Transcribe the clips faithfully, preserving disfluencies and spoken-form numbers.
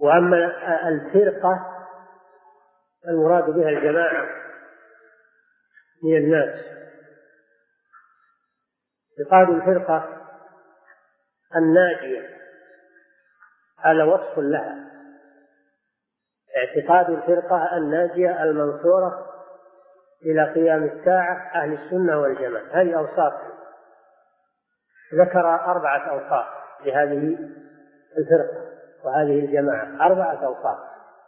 وأما الفرقة المراد بها الجماعة من الناس. اعتقاد الفرقة الناجية هذا وصف لها، اعتقاد الفرقة الناجية المنصورة إلى قيام الساعة أهل السنة والجماعة. هذه أوصاف، ذكر أربعة أوصاف لهذه الفرقة وهذه الجماعة، أربعة أوصاف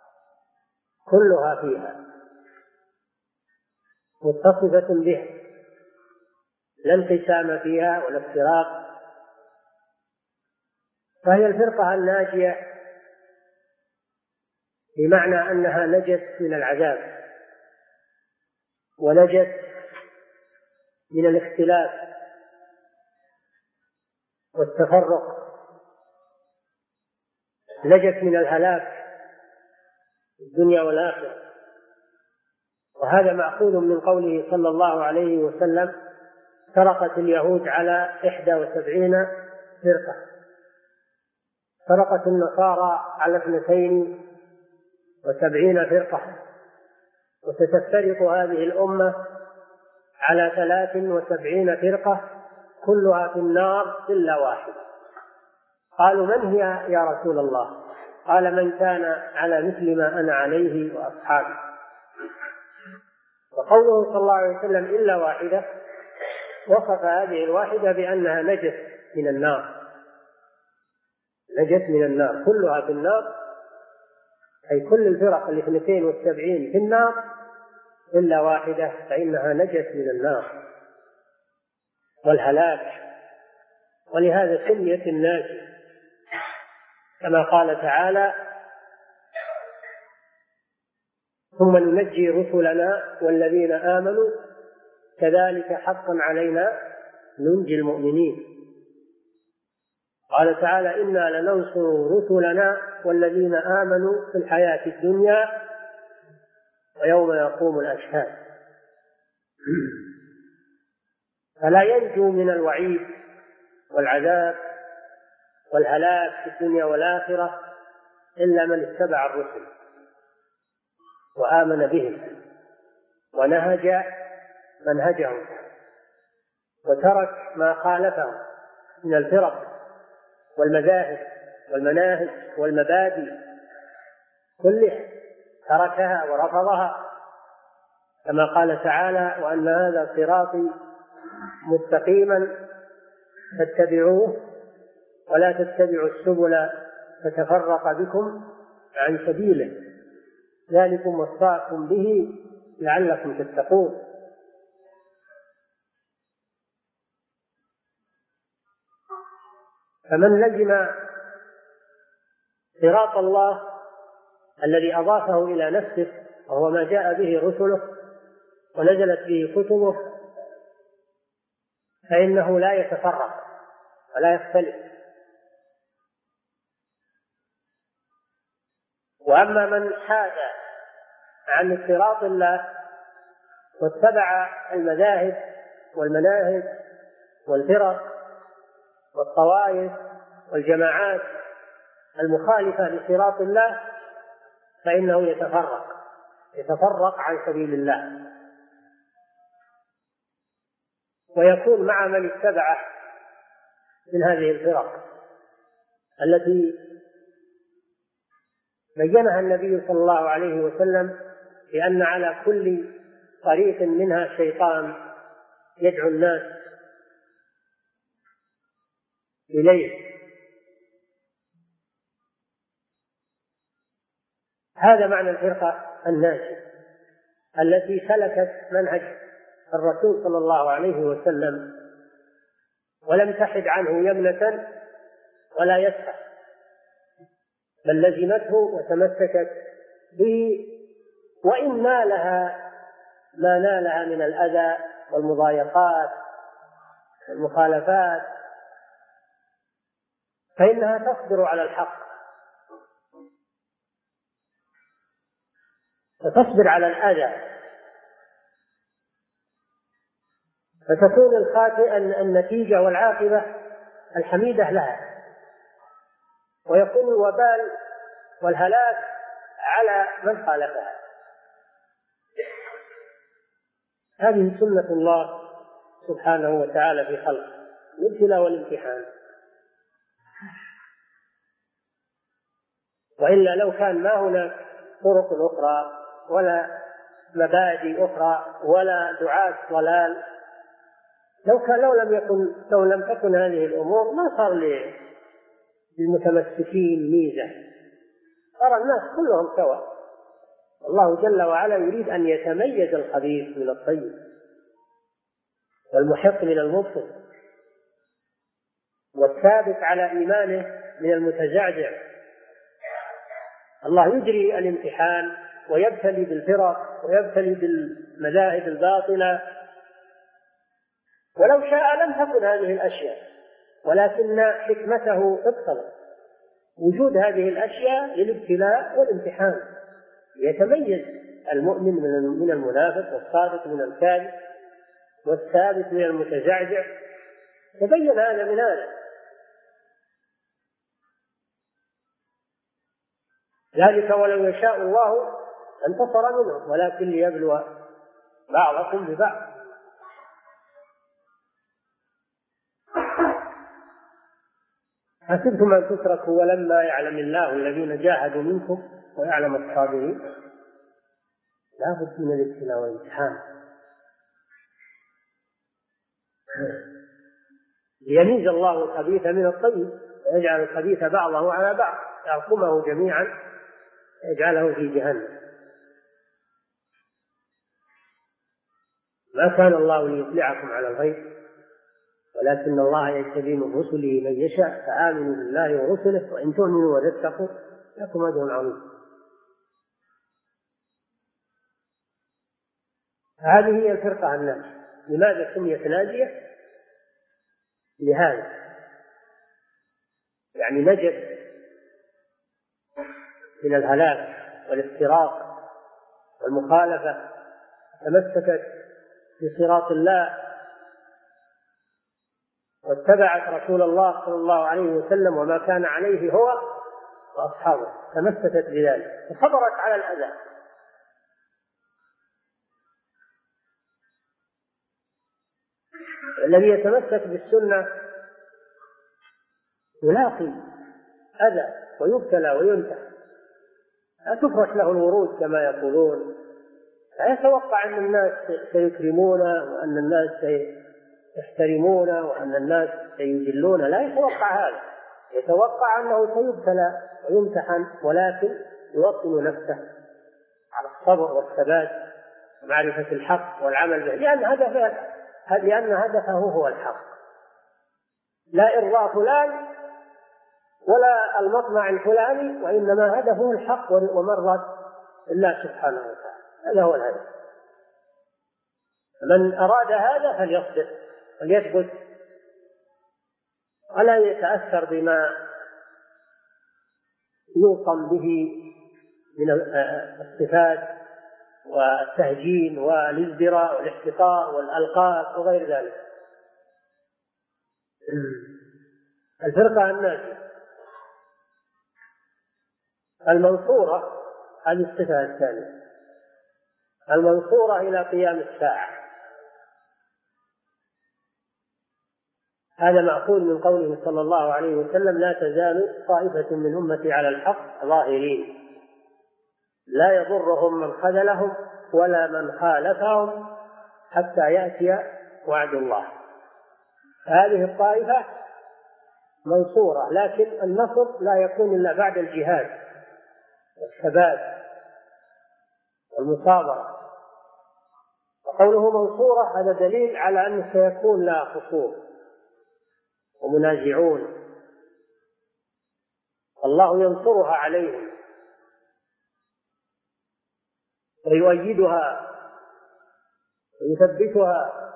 كلها فيها متصفة بها، لا انقسام فيها ولا افتراق. فهي الفرقة الناجية بمعنى أنها نجت من العذاب ونجت من الاختلاف والتفرق، نجت من الهلاك في الدنيا والآخرة. وهذا مأخوذ من قوله صلى الله عليه وسلم: فرقت اليهود على إحدى وسبعين فرقة، فرقت النصارى على اثنتين وسبعين فرقة، وستفترق هذه الأمة على ثلاث وسبعين فرقة كلها في النار إلا واحدة. قالوا: من هي يا رسول الله؟ قال: من كان على مثل ما أنا عليه وأصحابي. وقوله صلى الله عليه وسلم إلا واحدة وصف هذه الواحدة بأنها نجت من النار، نجت من النار، كلها في النار، أي كل الفرق الاثنتين والسبعين في النار إلا واحدة فإنها نجت من النار والهلاك. ولهذا سميت الناجية، كما قال تعالى: ثم ننجي رسلنا والذين آمنوا كذلك حقا علينا ننجي المؤمنين. قال تعالى: إنا لننصر رسلنا والذين آمنوا في الحياة الدنيا ويوم يقوم الأشهاد. فلا ينجو من الوعيد والعذاب والهلاك في الدنيا والآخرة إلا من اتبع الرسل وآمن بهم ونهج منهجهم وترك ما خالفهم من الفرق والمذاهب والمناهج والمبادئ كلها، تركها ورفضها، كما قال تعالى: وأن هذا صراطي مستقيما فاتبعوه ولا تتبعوا السبل فتفرق بكم عن سبيله ذلكم وصاكم به لعلكم تتقون. فمن لزم صراط الله الذي أضافه إلى نفسه وهو ما جاء به رسله ونزلت به كتبه فإنه لا يتفرق ولا يختلف. وأما من حاد عن صراط الله واتبع المذاهب والمناهج والفرق والطوائف والجماعات المخالفة لصراط الله فإنه يتفرق يتفرق عن سبيل الله، ويكون مع من اتبعه من هذه الفرق التي بينها النبي صلى الله عليه وسلم بأن على كل طريق منها شيطان يدعو الناس إليه. هذا معنى الفرقة الناجية التي سلكت منهج الرسول صلى الله عليه وسلم ولم تحد عنه يمنة ولا يسرا، بل لزمته وتمسكت به، وإن نالها ما نالها من الأذى والمضايقات والمخالفات فإنها تصبر على الحق وتصبر على الأذى، فتكون الخاتئة النتيجة والعاقبة الحميدة لها، ويكون الوبال والهلاك على من خالفها. هذه سنة الله سبحانه وتعالى في خلقه، الابتلاء والامتحان. وإلا لو كان ما هناك طرق أخرى ولا مبادئ أخرى ولا دعاة ضلال، لو كان لو لم يكن لو لم تكن هذه الأمور ما صار للمتمسكين ميزة، صار الناس كلهم سواء. الله جل وعلا يريد أن يتميز الخبيث من الطيب والمحق من المبطل والثابت على إيمانه من المتزعزع. الله يجري الامتحان ويبتلي بالفرق ويبتلي بالمذاهب الباطلة، ولو شاء لم تكن هذه الأشياء، ولكن حكمته اقتضت وجود هذه الأشياء للابتلاء والامتحان، يتميز المؤمن من المنافق والصادق من الكاذب والثابت من المتزعزع. تبين هذا من هذا. ذلك ولو يشاء الله انتصر منهم ولكن ليبلو بعضكم ببعض. حسبتم أن تتركوا ولما يعلم الله الذين جاهدوا منكم ويعلم الصابرين. لا بد من الابتلاء والامتحان ليميز الله الخبيث من الطيب ويجعل الخبيث بعضه على بعض يرقمه جميعا يجعله في جهنم. ما كان الله ليطلعكم على الغيب ولكن الله يجتبي من رسله من يشاء، فآمنوا بالله ورسله وإن تؤمنوا وتتقوا لكم أجر عظيم. هذه هي الفرقة الناجية. لماذا سميت ناجية؟ لهذا، يعني نجت من الهلاك والافتراق والمخالفة، تمسكت بصراط الله واتبعت رسول الله صلى الله عليه وسلم وما كان عليه هو وأصحابه، تمسكت بذلك وصبرت على الأذى. الذي يتمسك بالسنة يلاقي أذى ويبتلى وينتهى، لا تفرش له الورود كما يقولون، لا يتوقع أن الناس سيكرمونه وأن الناس سيحترمونه وأن الناس سيجلونه، لا يتوقع هذا، يتوقع أنه سيبتلى ويمتحن، ولكن يوطن نفسه على الصبر والثبات ومعرفة الحق والعمل به، لأن هدفه لأن هدفه هو الحق، لا إرضاء فلان ولا المطمع الفلاني، وإنما هدفه الحق ومرضاة الله سبحانه وتعالى، هذا هو الهدف. من أراد هذا فليصبر وليثبت ولا يتأثر بما يوصم به من الصفات والتهجين والازدراء والاحتقار والألقاب وغير ذلك. الفرقة الناجية المنصورة، هذه الصفة الثانية، المنصورة إلى قيام الساعة. هذا مأخوذ من قوله صلى الله عليه وسلم: لا تزال طائفة من أمتي على الحق ظاهرين لا يضرهم من خذلهم ولا من خالفهم حتى يأتي وعد الله. هذه الطائفة منصورة، لكن النصر لا يكون إلا بعد الجهاد والثبات والمصابرة. وقوله منصورة هذا دليل على أنه سيكون لها خصوم ومنازعون، الله ينصرها عليهم ويؤيدها ويثبتها.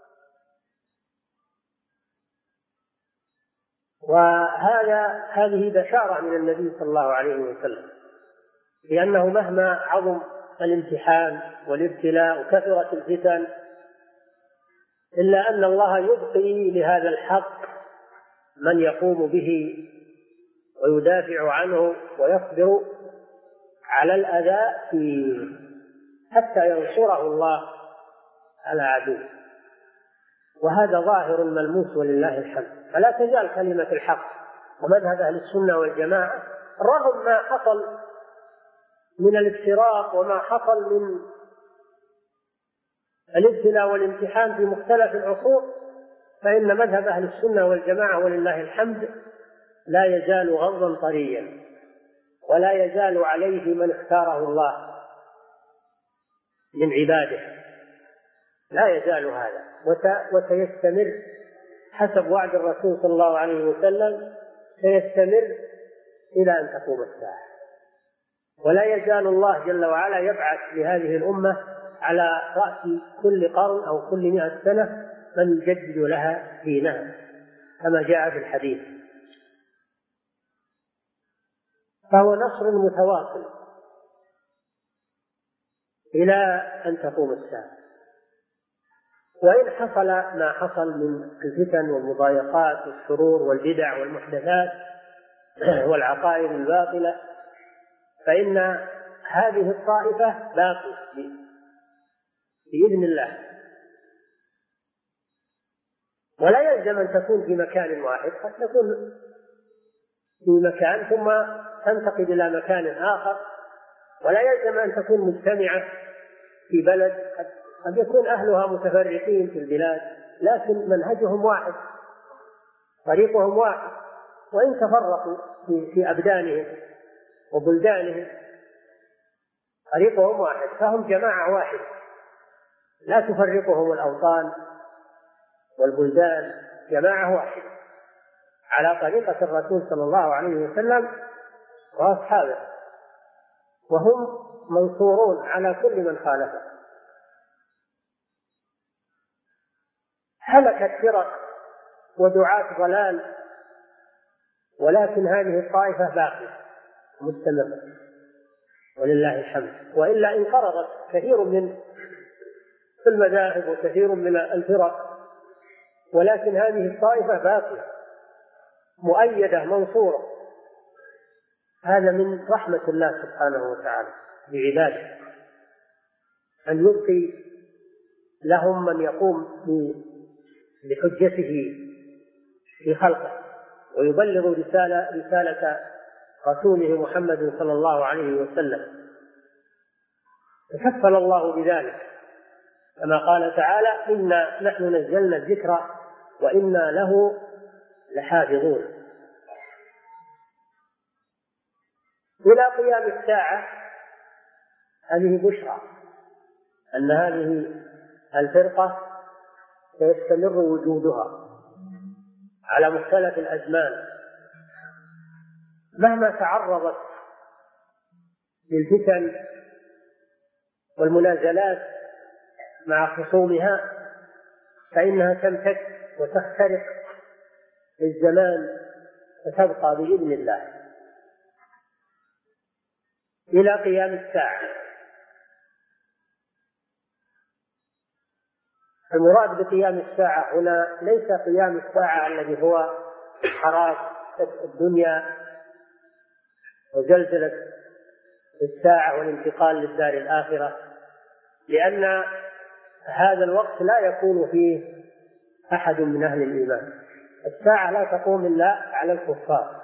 وهذا هذه بشارة من النبي صلى الله عليه وسلم، لأنه مهما عظم الامتحان والابتلاء وكثرت الفتن إلا أن الله يبقي لهذا الحق من يقوم به ويدافع عنه ويصبر على الأذى فيه حتى ينصره الله على عدوه، وهذا ظاهر ملموس ولله الحمد. فلا تزال كلمة الحق ومذهب أهل السنة والجماعة رغم ما حصل من الافتراق وما حصل من الابتلاء والامتحان في مختلف العصور، فإن مذهب أهل السنة والجماعة ولله الحمد لا يزال غضا طريا، ولا يزال عليه من اختاره الله من عباده، لا يزال هذا، وسيستمر حسب وعد الرسول صلى الله عليه وسلم، سيستمر إلى أن تقوم الساعة. ولا يزال الله جل وعلا يبعث لهذه الأمة على رأس كل قرن أو كل مئة سنة من يجدد لها دينها كما جاء في الحديث. فهو نصر متواصل إلى أن تقوم الساعة. وإن حصل ما حصل من الفتن والمضايقات والشرور والبدع والمحدثات والعقائد الباطلة، فإن هذه الطائفة باقية بإذن الله، ولا يلزم أن تكون في مكان واحد، قد تكون في مكان ثم تنتقل إلى مكان آخر، ولا يلزم أن تكون مجتمعة في بلد، قد يكون أهلها متفرقين في البلاد لكن منهجهم واحد، طريقهم واحد، وإن تفرقوا في أبدانهم وبلدانهم طريقهم واحد، فهم جماعة واحدة لا تفرقهم الأوطان والبلدان، جماعة واحدة على طريقة الرسول صلى الله عليه وسلم وأصحابه، وهم منصورون على كل من خالفه. هلكت فرق ودعاة ضلال، ولكن هذه الطائفة باقية مستمرة ولله الحمد، وإلا انقرضت كثير من المذاهب وكثير من الفرق، ولكن هذه الطائفة باقية مؤيدة منصورة. هذا من رحمة الله سبحانه وتعالى بعباده أن يبقي لهم من يقوم بحجته في خلقه ويبلغ رسالة, رسالة رسوله محمد صلى الله عليه وسلم. تكفل الله بذلك كما قال تعالى: إنا نحن نزلنا الذكر وإنا له لحافظون. إلى قيام الساعة هذه بشرى أن هذه الفرقة سيستمر وجودها على مختلف الأزمان مهما تعرضت للفتن والمنازلات مع خصومها، فإنها تمتد وتخترق الزمان وتبقى بإذن الله إلى قيام الساعة. المراد بقيام الساعة هنا ليس قيام الساعة الذي هو حراك الدنيا وزلزلة الساعة والانتقال للدار الآخرة، لأن هذا الوقت لا يكون فيه أحد من أهل الإيمان. الساعة لا تقوم إلا على الكفار،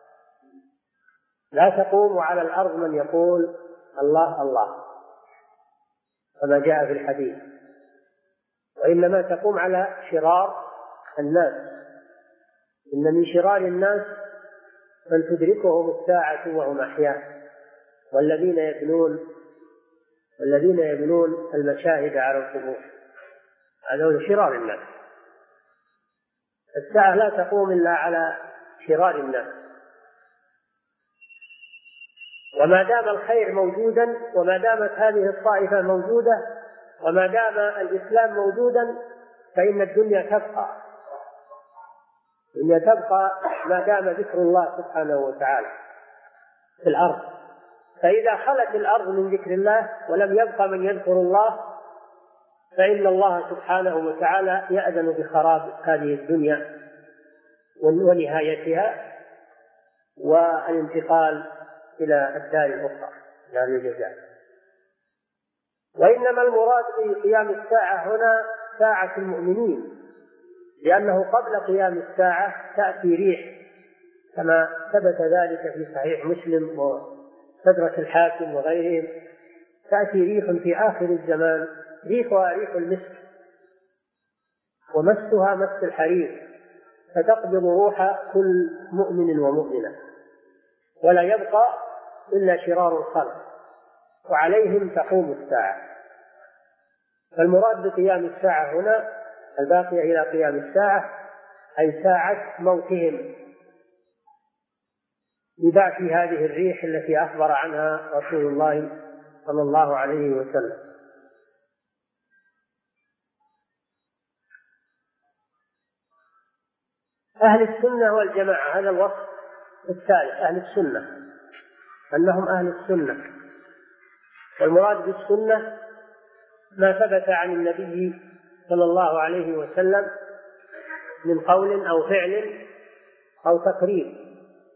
لا تقوم على الأرض من يقول الله الله كما جاء في الحديث، وإنما تقوم على شرار الناس. إن من شرار الناس من تدركهم الساعة وهم أحياء، والذين يبنون والذين يبنون المشاهد على القبور، هذول شرار الناس. الساعة لا تقوم إلا على شرار الناس، وما دام الخير موجودا، وما دامت هذه الطائفة موجودة، وما دام الإسلام موجودا، فإن الدنيا تبقى الدنيا تبقى ما دام ذكر الله سبحانه وتعالى في الأرض. فإذا خلت الأرض من ذكر الله ولم يبقى من يذكر الله، فإن الله سبحانه وتعالى يأذن بخراب هذه الدنيا ونهايتها والانتقال إلى الدار الأخرى. دار الجزاء. وإنما المراد بقيام الساعة هنا ساعة المؤمنين، لأنه قبل قيام الساعة تأتي ريح كما ثبت ذلك في صحيح مسلم ومستدرك الحاكم وغيرهم، تأتي ريح في آخر الزمان ريحها ريح المسك ومسها مس الحرير، فتقبض روح كل مؤمن ومؤمنة ولا يبقى إلا شرار الخلق، وعليهم تقوم الساعة. فالمراد بقيام الساعة هنا الباقية إلى قيام الساعة أي ساعة موتهم ببعث هذه الريح التي أخبر عنها رسول الله صلى الله عليه وسلم. أهل السنة والجماعة، هذا الوصف الثالث، أهل السنة أنهم أهل السنة. والمراد بالسنة ما ثبت عن النبي صلى الله عليه وسلم من قول أو فعل أو تقرير.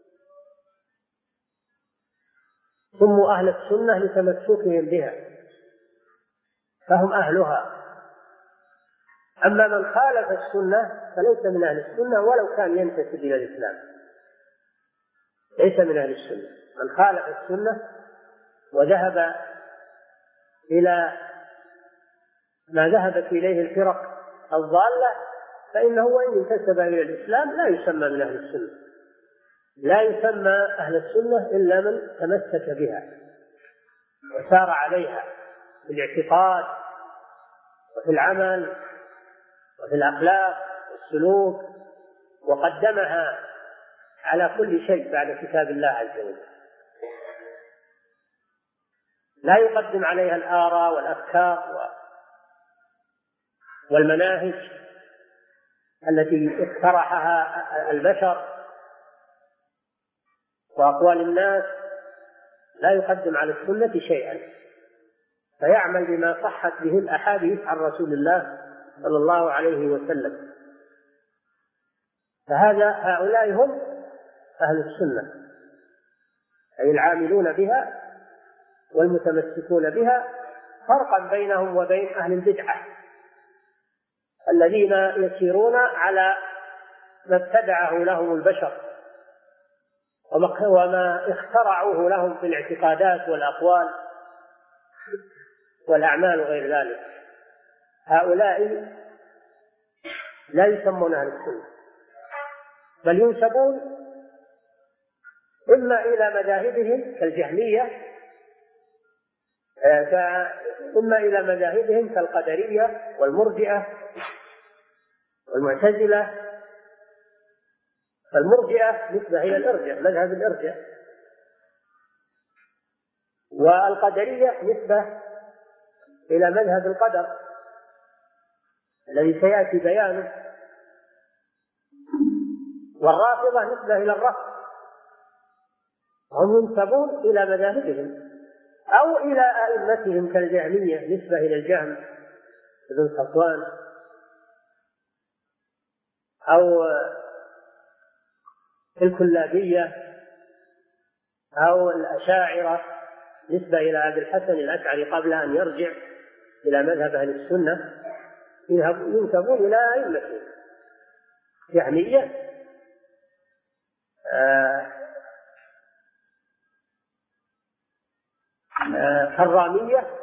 سموا أهل السنة لتمسكهم بها فهم أهلها. أما من خالف السنة فليس من أهل السنة ولو كان ينتسب إلى الإسلام، ليس من أهل السنة. من خالف السنة وذهب إلى ما ذهبت إليه الفرق الضالة فإنه وإن انتسب إلى الإسلام لا يسمى من أهل السنة. لا يسمى أهل السنة إلا من تمسك بها وسار عليها في الاعتقاد وفي العمل وفي الأخلاق والسلوك، وقدمها على كل شيء بعد كتاب الله عز وجل. لا يقدم عليها الآراء والأفكار والمناهج التي اقترحها البشر وأقوال الناس، لا يقدم على السنة شيئا، فيعمل بما صحت به الأحاديث عن رسول الله صلى الله عليه وسلم. فهذا هؤلاء هم أهل السنة، أي العاملون بها والمتمسكون بها، فرقا بينهم وبين أهل البدعة الذين يسيرون على ما ابتدعه لهم البشر وما اخترعوه لهم في الاعتقادات والأقوال والأعمال وغير ذلك. هؤلاء لا يسمون أهل السنة، بل ينسبون إما إلى مذاهبهم كالجهمية، إما إلى مذاهبهم كالقدرية والمرجئة والمعتزلة. فالمرجئة نسبة إلى الإرجاء، مذهب الإرجاء، والقدرية نسبة إلى مذهب القدر الذي سيأتي بيانه، والرافضة نسبة إلى الرفض. هم ينسبون إلى مذاهبهم أو إلى أئمتهم كالجهمية نسبة إلى الجهم بن صفوان، أو الكلابية أو الأشاعرة نسبة إلى أبي الحسن الأشعري قبل أن يرجع إلى مذهب أهل السنة، ينسبون إلى أئمتهم. جهمية، آه آه كرامية،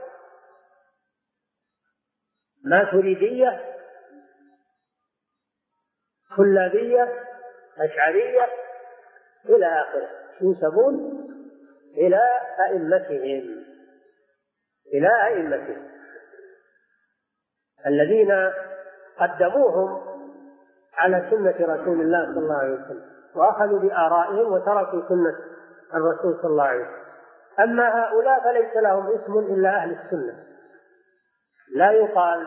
ماتريدية، كلابية، أشعرية إلى آخره، ينسبون إلى أئمتهم إلى أئمتهم الذين قدموهم على سنة رسول الله صلى الله عليه وسلم وأخذوا بآرائهم وتركوا سنة الرسول صلى الله عليه وسلم. أما هؤلاء فليس لهم اسم إلا أهل السنة، لا يقال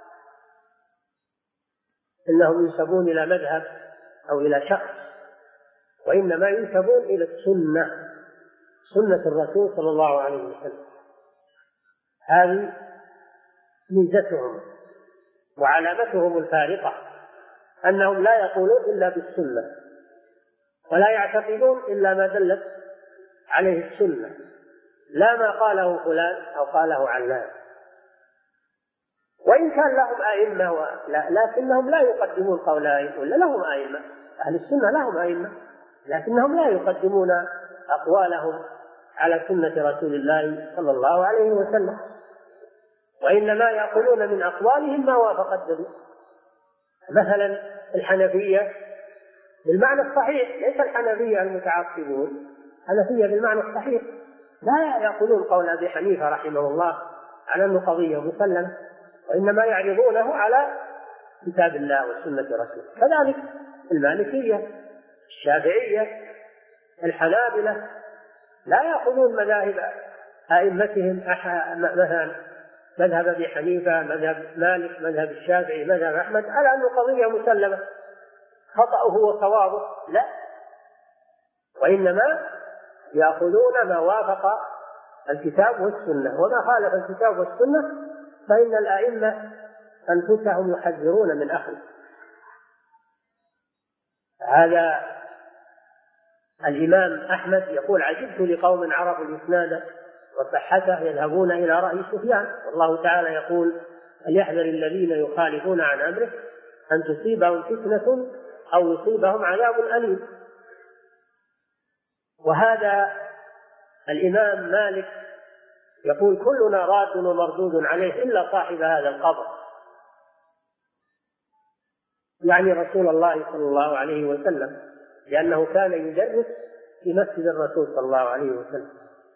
إنهم ينسبون إلى مذهب أو إلى شخص، وإنما ينسبون إلى السنة، سنة الرسول صلى الله عليه وسلم. هذه ميزتهم وعلامتهم الفارقة، أنهم لا يقولون إلا بالسنة ولا يعتقدون إلا ما دلت عليه السنة، لا ما قاله فلان أو قاله علان. وإن كان لهم أئمة لا لكنهم لا يقدمون قول أئمة، ولا لهم أئمة، أهل السنة لهم أئمة لكنهم لا يقدمون أقوالهم على سنة رسول الله صلى الله عليه وسلم، وإنما يأخذون من أقوالهم ما وافق الدليل. مثلا الحنفية بالمعنى الصحيح، ليس الحنفية المتعصبون، الحنفية بالمعنى الصحيح لا يأخذون قول أبي حنيفة رحمه الله على أنه قضية مسلمة، وإنما يعرضونه على كتاب الله وسنة رسوله. كذلك المالكية، الشافعية، الحنابلة لا يأخذون مذاهب أئمتهم، مثلا مذهب أبي حنيفة، مذهب مالك، مذهب الشافعي، مذهب أحمد، على أنه قضية مسلمة خطأه وصوابه، لا، وإنما يأخذون ما وافق الكتاب والسنة، وما خالف الكتاب والسنة فإن الأئمة أنفسهم يحذرون من أخذه. هذا الإمام أحمد يقول: عجبت لقوم عرفوا الإسناد وصحته يذهبون إلى رأي سفيان، والله تعالى يقول: فليحذر الذين يخالفون عن أمره أن تصيبهم فتنة أو يصيبهم عذاب أليم. وهذا الإمام مالك يقول: كلنا راد ومردود عليه إلا صاحب هذا القبر، يعني رسول الله صلى الله عليه وسلم، لأنه كان يدرس في مسجد الرسول صلى الله عليه وسلم.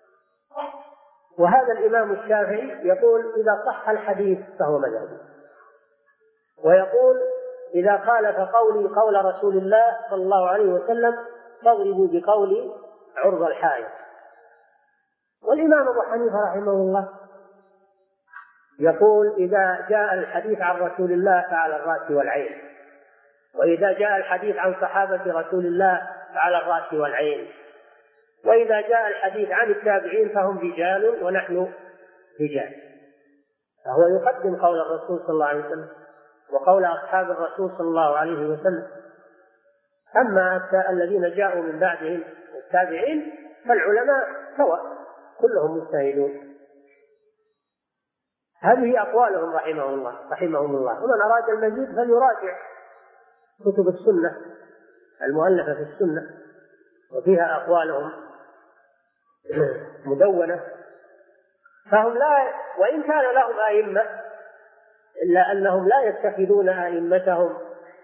وهذا الإمام الشافعي يقول: إذا صح الحديث فهو مذهبي، ويقول: إذا خالف قولي قول رسول الله صلى الله عليه وسلم فاضربوا بقولي عرض الحائط. والإمام أبو حنيفة رحمه الله يقول: إذا جاء الحديث عن رسول الله فعلى الرأس والعين، وإذا جاء الحديث عن صحابة رسول الله فعلى الرأس والعين، وإذا جاء الحديث عن التابعين فهم رجال ونحن رجال. فهو يقدم قول الرسول صلى الله عليه وسلم وقول أصحاب الرسول صلى الله عليه وسلم. أما الذين جاءوا من بعدهم التابعين فالعلماء سواء كلهم مجتهدون. هذه أقوالهم رحمهم الله رحمهم الله ومن أراد المزيد فليراجع كتب السنة المؤلفة في السنة، وفيها أقوالهم مدونة. فهم لا، وإن كان لهم أئمة، إلا أنهم لا يتخذون أئمتهم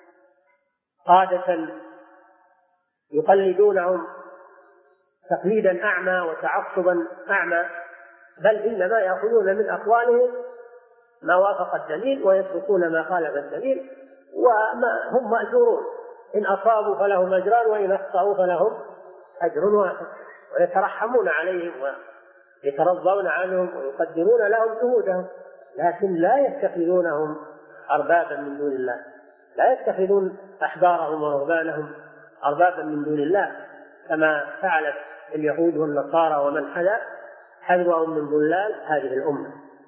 قادة يقلدونهم تقليدا أعمى وتعصبا أعمى، بل إنما يأخذون من أقوالهم ما وافق الدليل ويتركون ما خالف الدليل، وهم مأجورون، إن أصابوا فلهم أجران وإن أخطأوا فلهم أجر واحد، ويترحمون عليهم ويترضون عنهم ويقدرون لهم جهودهم، لكن لا يتخذونهم أربابا من دون الله، لا يتخذون أحبارهم ورهبانهم أربابا من دون الله كما فعلت اليهود والنصارى ومن حذا حذوهم من ضلال هذه الأمة.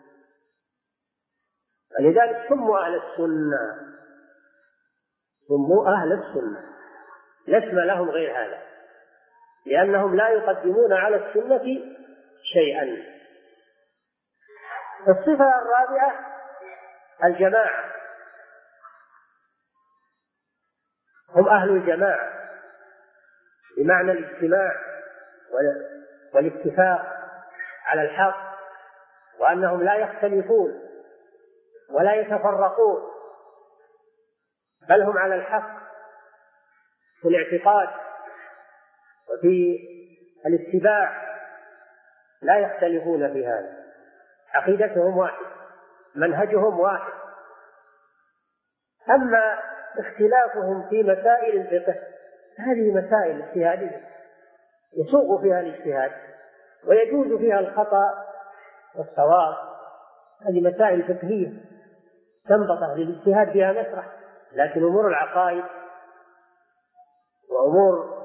فلذلك سموا أهل السنة، سموا أهل السنة، لا اسم لهم غير هذا، لأنهم لا يقدمون على السنة شيئا. الصفة الرابعة الجماعة، هم أهل الجماعة بمعنى الاجتماع والاتفاق على الحق، وأنهم لا يختلفون ولا يتفرقون، بل هم على الحق في الاعتقاد وفي الاتباع، لا يختلفون في هذا، عقيدتهم واحد، منهجهم واحد. أما اختلافهم في مسائل الفقه هذه مسائل اجتهادية يسوغ فيها الاجتهاد ويجوز فيها الخطأ والصواب، هذه مسائل فقهية تنبطح للاجتهاد فيها مسرح. لكن أمور العقائد وأمور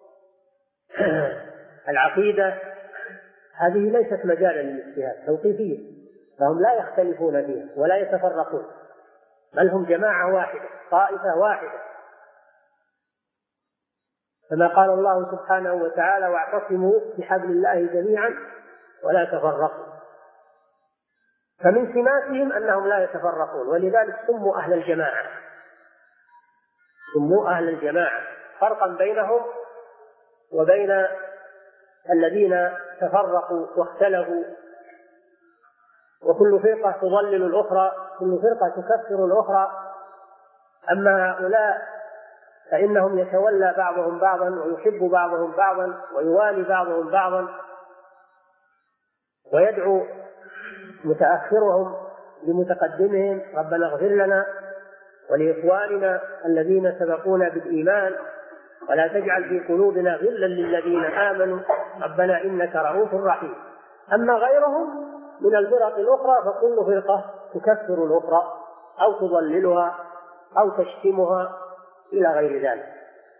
العقيدة هذه ليست مجالا للاجتهاد، توقيفية، فهم لا يختلفون فيها ولا يتفرقون، بل هم جماعة واحدة، طائفة واحدة، كما قال الله سبحانه وتعالى: واعتصموا بحبل الله جميعا ولا تفرقوا. فمن سماتهم أنهم لا يتفرقون، ولذلك سموا أهل الجماعة، سموا أهل الجماعة، فرقا بينهم وبين الذين تفرقوا واختلفوا، وكل فرقة تضلل الأخرى، كل فرقة تكفر الأخرى. أما هؤلاء فإنهم يتولى بعضهم بعضا ويحب بعضهم بعضا ويوالي بعضهم بعضا، ويدعو متأخرهم لمتقدمهم: ربنا اغفر لنا ولإخواننا الذين سبقونا بالإيمان ولا تجعل في قلوبنا غلا للذين آمنوا ربنا إنك رؤوف رحيم. أما غيرهم من الفرق الأخرى فكل فرقة تكفر الأخرى أو تضللها أو تشتمها إلى غير ذلك.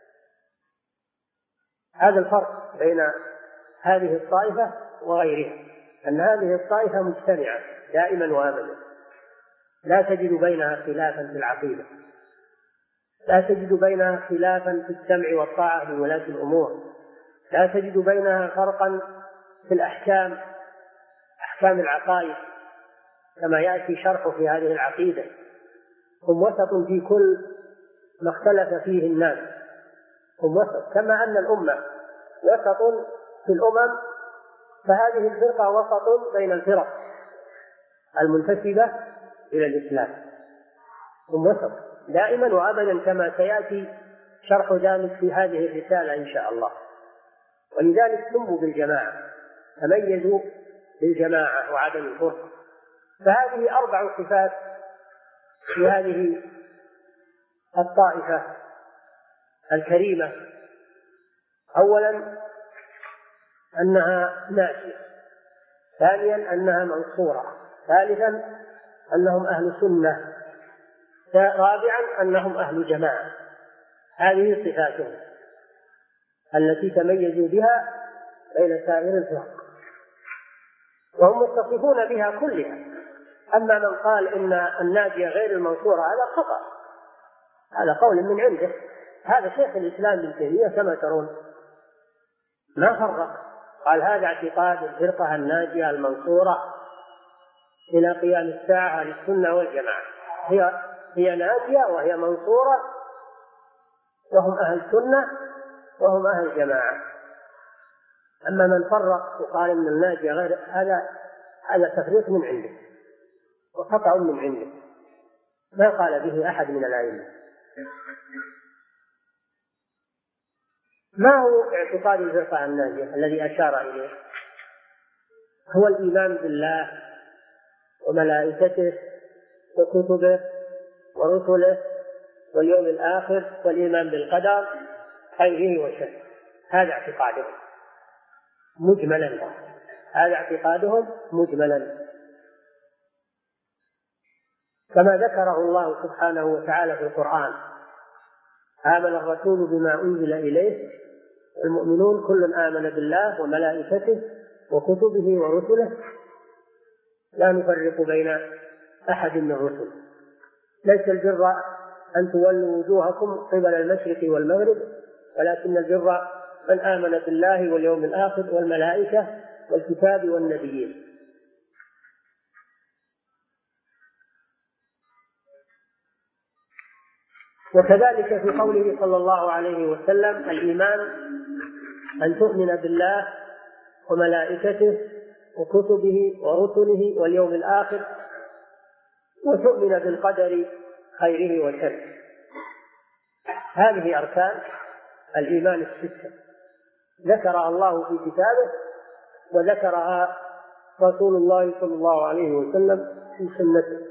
هذا الفرق بين هذه الطائفة وغيرها، أن هذه الطائفة مجتمعة دائما وأبدا، لا تجد بينها خلافا في العقيدة، لا تجد بينها خلافا في السمع والطاعة لولاة الأمور، لا تجد بينها فرقا في الأحكام، أحكام العقائد كما يأتي شرحه في هذه العقيدة. هم وسط في كل ما اختلف فيه الناس، هم وسط، كما أن الأمة وسط في الأمم، فهذه الفرقة وسط بين الفرق المنتسبة إلى الإسلام، هم وسط دائما وأبدا كما سيأتي شرح ذلك في هذه الرسالة إن شاء الله. ولذلك سموا بالجماعة، تميزوا بالجماعة وعدم الفرق. فهذه أربع صفات في هذه الطائفة الكريمة: أولا أنها ناجية، ثانيا أنها منصورة، ثالثا أنهم أهل سنة، رابعا أنهم أهل جماعة. هذه صفاتهم التي تميزوا بها بين سائر الفرق، وهم متصفون بها كلها. أما من قال إن الناجية غير المنصورة هذا خطأ، هذا قول من عنده. هذا شيخ الإسلام ابن تيمية كما ترون ما فرق، قال هذا اعتقاد الفرقة الناجية المنصورة إلى قيام الساعة للسنة والجماعة، هي هي ناجية وهي منصورة، وهم أهل سنة وهم أهل جماعة. أما من فرق وقال إن الناجية غير هذا هذا تفريط من عنده وخطأ من عنده، ما قال به أحد من الأئمة. ما هو اعتقاد الفرقة الناجية الذي أشار إليه؟ هو الإيمان بالله وملائكته وكتبه ورسله واليوم الآخر والإيمان بالقدر خيره وشره. هذا اعتقادهم مجملا، هذا اعتقادهم مجملا كما ذكره الله سبحانه وتعالى في القرآن: آمن الرسول بما أنزل إليه المؤمنون كل آمن بالله وملائكته وكتبه ورسله لا نفرق بين أحد من الرسل. ليس البر أن تولوا وجوهكم قبل المشرق والمغرب، ولكن البر من آمن بالله واليوم الآخر والملائكة والكتاب والنبيين. وكذلك في قوله صلى الله عليه وسلم: الإيمان أن تؤمن بالله وملائكته وكتبه ورسله واليوم الآخر وتؤمن بالقدر خيره وشره. هذه أركان الإيمان الستة ذكرها الله في كتابه وذكرها رسول الله صلى الله عليه وسلم في سنته.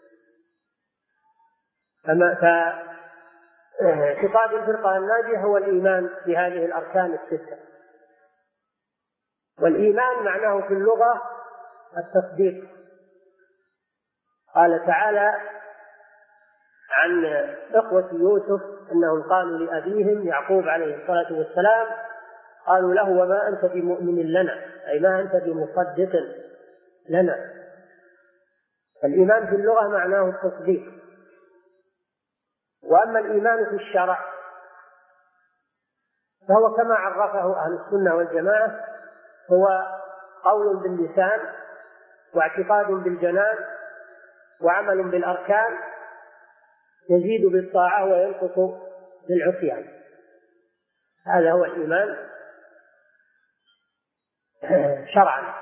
فاعتقاد الفرقة الناجية هو الإيمان بهذه الأركان الستة. والإيمان معناه في اللغة التصديق. قال تعالى عن إخوة يوسف أنهم قالوا لأبيهم يعقوب عليه الصلاة والسلام، قالوا له: وما أنت بمؤمن لنا، أي ما أنت بمصدق لنا. الإيمان في اللغة معناه التصديق. وأما الإيمان في الشرع فهو كما عرفه أهل السنة والجماعة، هو قول باللسان واعتقاد بالجنان وعمل بالأركان، يزيد بالطاعة وينقص بالعصيان. هذا هو الإيمان شرعا،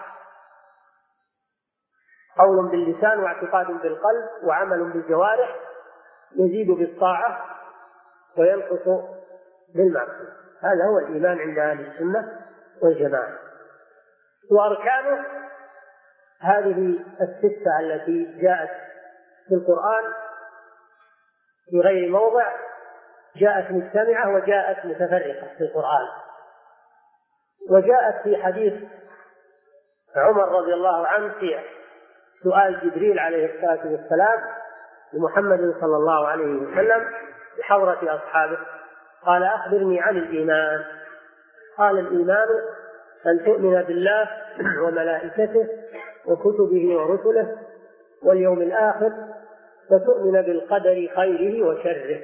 قول باللسان واعتقاد بالقلب وعمل بالجوارح، يزيد بالطاعة وينقص بالمعصية. هذا هو الإيمان عند أهل السنة والجماعة. وأركانه هذه الستة التي جاءت في القرآن في غير موضع، جاءت مجتمعة وجاءت متفرقة في القرآن. وجاءت في حديث عمر رضي الله عنه في سؤال جبريل عليه الصلاة والسلام لمحمد صلى الله عليه وسلم بحضرة أصحابه، قال: أخبرني عن الإيمان. قال: الإيمان أن تؤمن بالله وملائكته وكتبه ورسله واليوم الآخر وتؤمن بالقدر خيره وشره.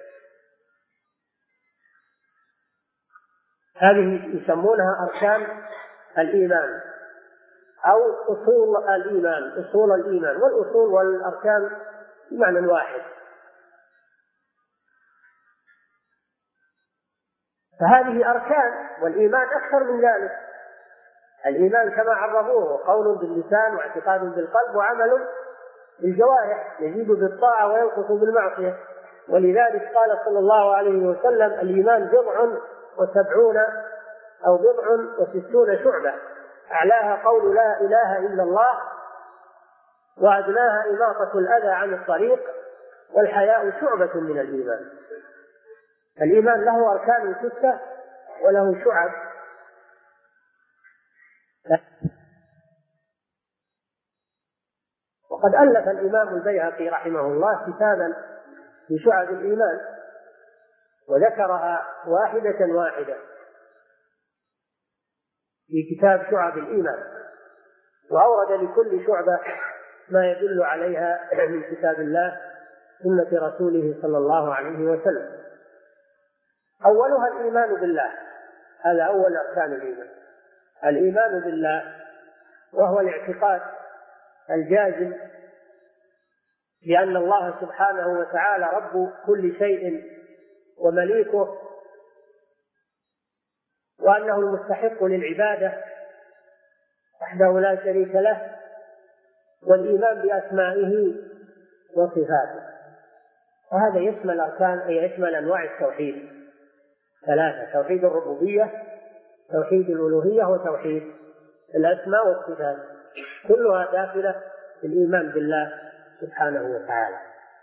هذه يسمونها أركان الإيمان أو أصول الإيمان، أصول الإيمان، والأصول والأركان بمعنى واحد. فهذه أركان، والإيمان أكثر من ذلك. الإيمان كما عرفوه قول باللسان واعتقاد بالقلب وعمل بالجوارح، يزيد بالطاعة وينقص بالمعصية. ولذلك قال صلى الله عليه وسلم: الإيمان بضع وسبعون أو بضع وستون شعبة، أعلاها قول لا إله إلا الله، وأدناها إماطة الأذى عن الطريق، والحياء شعبة من الإيمان. الإيمان له أركان ستة وله شعب. وقد ألف الإمام البيهقي رحمه الله كتابا في شعب الإيمان، وذكرها واحدة واحدة في كتاب شعب الإيمان، وأورد لكل شعبة ما يدل عليها من كتاب الله سنة رسوله صلى الله عليه وسلم. أولها الإيمان بالله، هذا أول أركان الإيمان، الإيمان بالله، وهو الاعتقاد الجازم بأن الله سبحانه وتعالى رب كل شيء ومليكه، وأنه المستحق للعبادة وحده لا شريك له، والإيمان بأسمائه وصفاته. وهذا يشمل أركان أي يشمل أنواع التوحيد ثلاثة: توحيد الربوبية، توحيد الألوهية، وتوحيد الأسماء والصفات، كلها داخلة في الإيمان بالله سبحانه وتعالى.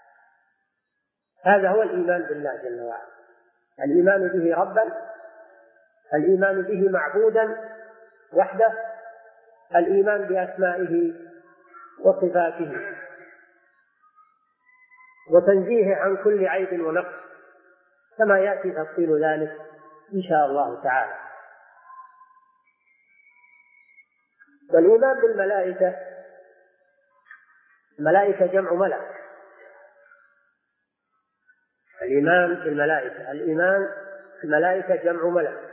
هذا هو الإيمان بالله جل وعلا، الإيمان به ربا، الإيمان به معبودا وحده، الإيمان بأسمائه وصفاته، وتنزيه عن كل عيب ونقص، كما يأتي تفصيل ذلك إن شاء الله تعالى. والإيمان بالملائكة، الملائكة جمع ملك، الإيمان بالملائكة، الإيمان بالملائكة جمع ملك.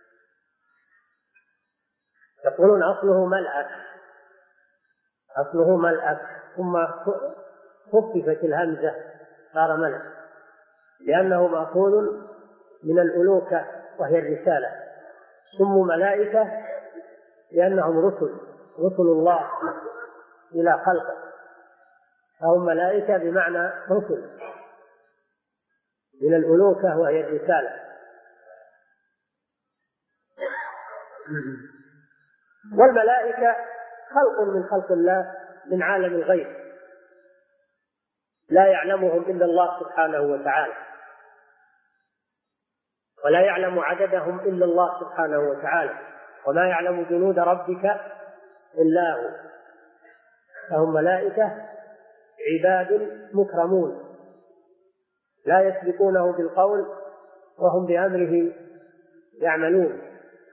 يقولون أصله ملأك، أصله ملأك، ثم خففت الهمزة صار ملك، لأنه مأخوذ من الألوكة وهي الرسالة. سموا ملائكة لأنهم رسل، رسل الله إلى خلقه، فهم ملائكة بمعنى رسل من الألوكة وهي الرسالة. والملائكة خلق من خلق الله من عالم الغيب، لا يعلمهم إلا الله سبحانه وتعالى، ولا يعلم عددهم إلا الله سبحانه وتعالى، وما يعلم جنود ربك إلا هو. فهم ملائكة عباد مكرمون لا يسبقونه بالقول وهم بأمره يعملون.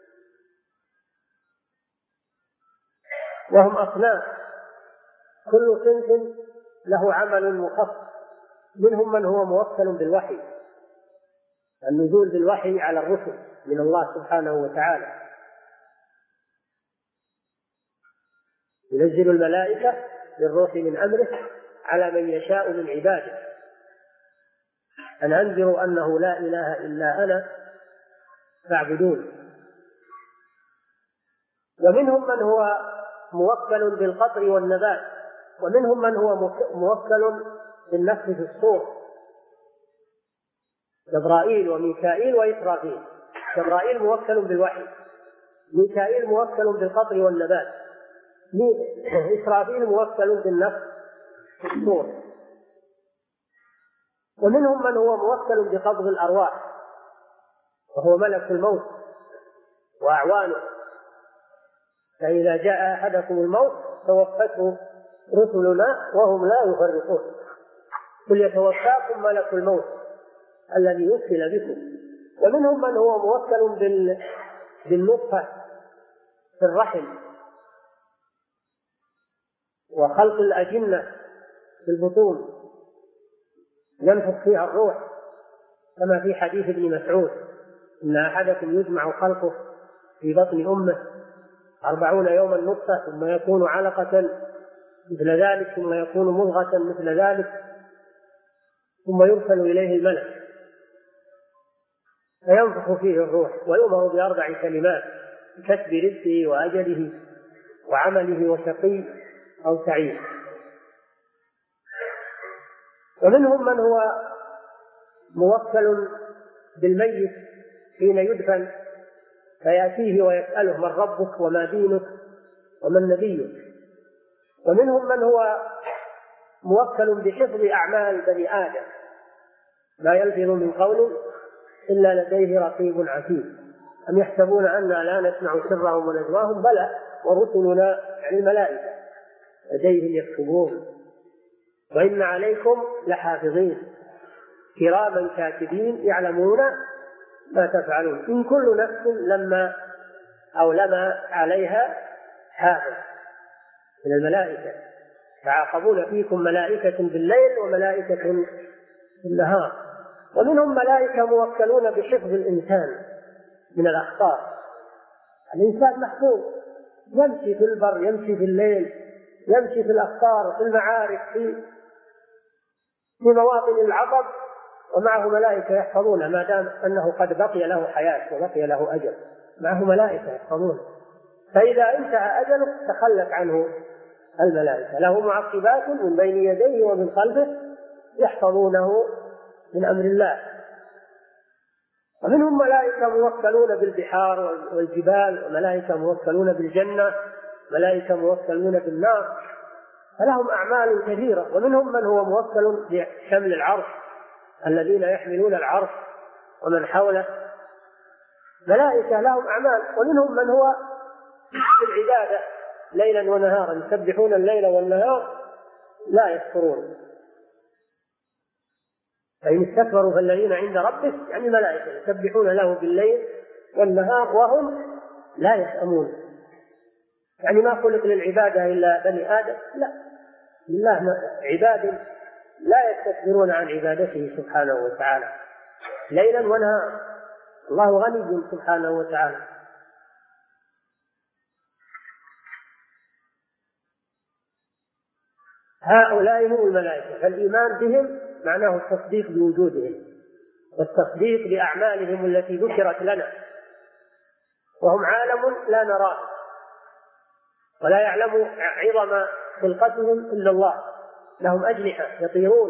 وهم أصناف، كل صنف له عمل مخصص، منهم من هو موكل بالوحي، النزول بالوحي على الرسل من الله سبحانه وتعالى، ينزل الملائكة بالروح من أمره على من يشاء من عباده أن أنذروا أنه لا إله إلا أنا فاعبدون. ومنهم من هو موكل بالقطر والنبات، ومنهم من هو موكل بالنفخ في الصور، جبرائيل وميكائيل وإسرافيل. جبرائيل موكل بالوحي، ميكائيل موكل بالقطر والنبات، إسرافيل موكل بالنفخ في الصور. ومنهم من هو موكل بقبض الأرواح وهو ملك الموت وأعوانه، فإذا جاء أحدكم الموت توفته رسلنا وهم لا يفرطون، قل يتوفاكم ملك الموت الذي وكل بكم. ومنهم من هو موكل بالنطفة في الرحم وخلق الأجنة في البطون ينفخ فيها الروح، كما في حديث ابن مسعود إن أحدكم يجمع خلقه في بطن أمه أربعون يوما نطفة ثم يكون علقة مثل ذلك ثم يكون مضغة مثل ذلك ثم يرسل إليه الملك فينفخ فيه الروح ويؤمر بأربع كلمات: بكسب رزقه وأجله وعمله وشقي أو سعيد. ومنهم من هو موكل بالميت حين يدفن فيأتيه ويسأله: من ربك وما دينك ومن نبيك. ومنهم من هو موكل بحفظ أعمال بني آدم، لا يلفظ من قول إلا لديه رقيب عتيد. أم يحسبون أننا لا نسمع سرهم ونجواهم؟ بلى ورسلنا يعني الملائكة لديهم يكتبون وإن عليكم لحافظين كراما كاتبين يعلمون ما تفعلون. إن كل نفس لما أو لما عليها حافظ من الملائكة يعاقبون فيكم ملائكة بالليل وملائكة بالنهار. ومنهم ملائكة موكلون بحفظ الإنسان من الأخطار. الإنسان محفوظ، يمشي في البر، يمشي في الليل، يمشي في الأخطار، في المعارك، في في مواطن العطب، ومعه ملائكة يحفظونه ما دام أنه قد بقي له حياة وبقي له أجل، معه ملائكة يحفظونه. فإذا انتهى أجله تخلت عنه الملائكة، له معقبات من بين يديه ومن خلفه يحفظونه من أمر الله. ومنهم ملائكة موكلون بالبحار والجبال، وملائكة موكلون بالجنة، ملائكة موكلون بالنار، فلهم أعمال كثيرة. ومنهم من هو موكل بحمل العرش، الذين يحملون العرش ومن حوله ملائكة لهم أعمال. ومنهم من هو بالعبادة ليلا ونهارا، يسبحون الليل والنهار لا يكفرون. فإن استكبروا فالذين عند ربك يعني ملائكة يسبحون له بالليل والنهار وهم لا يسأمون. يعني ما خلق للعبادة إلا بني آدم، لا، لله عباد لا يستكبرون عن عبادته سبحانه وتعالى ليلا ونهارا. الله غني سبحانه وتعالى. هؤلاء هم الملائكة، فالإيمان بهم معناه التصديق بوجودهم والتصديق بأعمالهم التي ذكرت لنا، وهم عالم لا نراه ولا يعلم عظم خلقتهم إلا الله، لهم أجنحة يطيرون،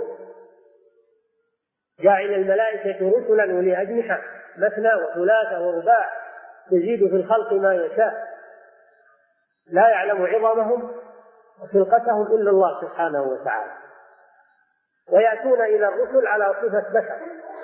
جاعل الملائكة رسلا أولي أجنحة مثنى وثلاثة ورباع يزيد في الخلق ما يشاء، لا يعلم عظمهم وخلقتهم إلا الله سبحانه وتعالى. ويأتون إلى الرسل على صفة بشر،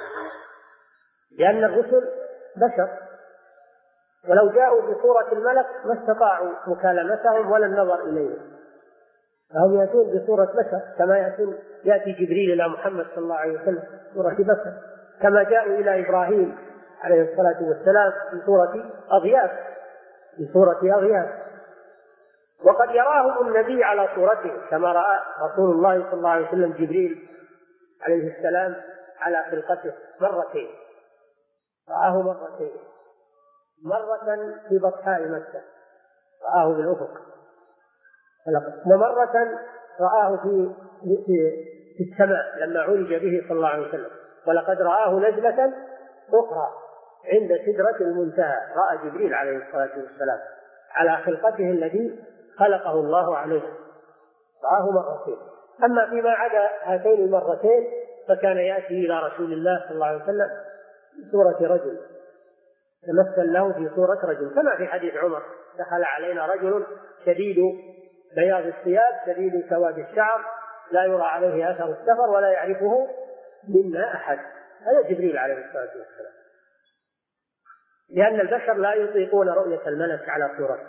لأن الرسل بشر، ولو جاءوا بصورة الملك ما استطاعوا مكالمتهم ولا النظر إليهم، فهم يأتون بصورة بشر كما يأتون يأتي جبريل إلى محمد صلى الله عليه وسلم صورة بشر، كما جاءوا إلى إبراهيم عليه الصلاة والسلام في صورة أغياث في صورة أغياث. وقد يراهم النبي على صورته كما رأى رسول الله صلى الله عليه وسلم جبريل عليه السلام على خلقته مرتين، رآه مرتين، مرة في بطحاء مكة رآه بالأفق، ومرة رآه في في السماء لما عرج به صلى الله عليه وسلم. ولقد رآه نزلة أخرى عند سدرة المنتهى، رأى جبريل عليه الصلاة والسلام على خلقته الذي خلقه الله عليه، رآه مرتين. أما فيما عدا هاتين المرتين فكان يأتي إلى رسول الله صلى الله عليه وسلم في صورة رجل، تمثل له في صورة رجل، كما في حديث عمر: دخل علينا رجل شديد بياض الثياب شديد سواد الشعر لا يرى عليه أثر السفر ولا يعرفه منا أحد. هذا جبريل عليه الصلاة والسلام، لأن البشر لا يطيقون رؤية الملك على صورته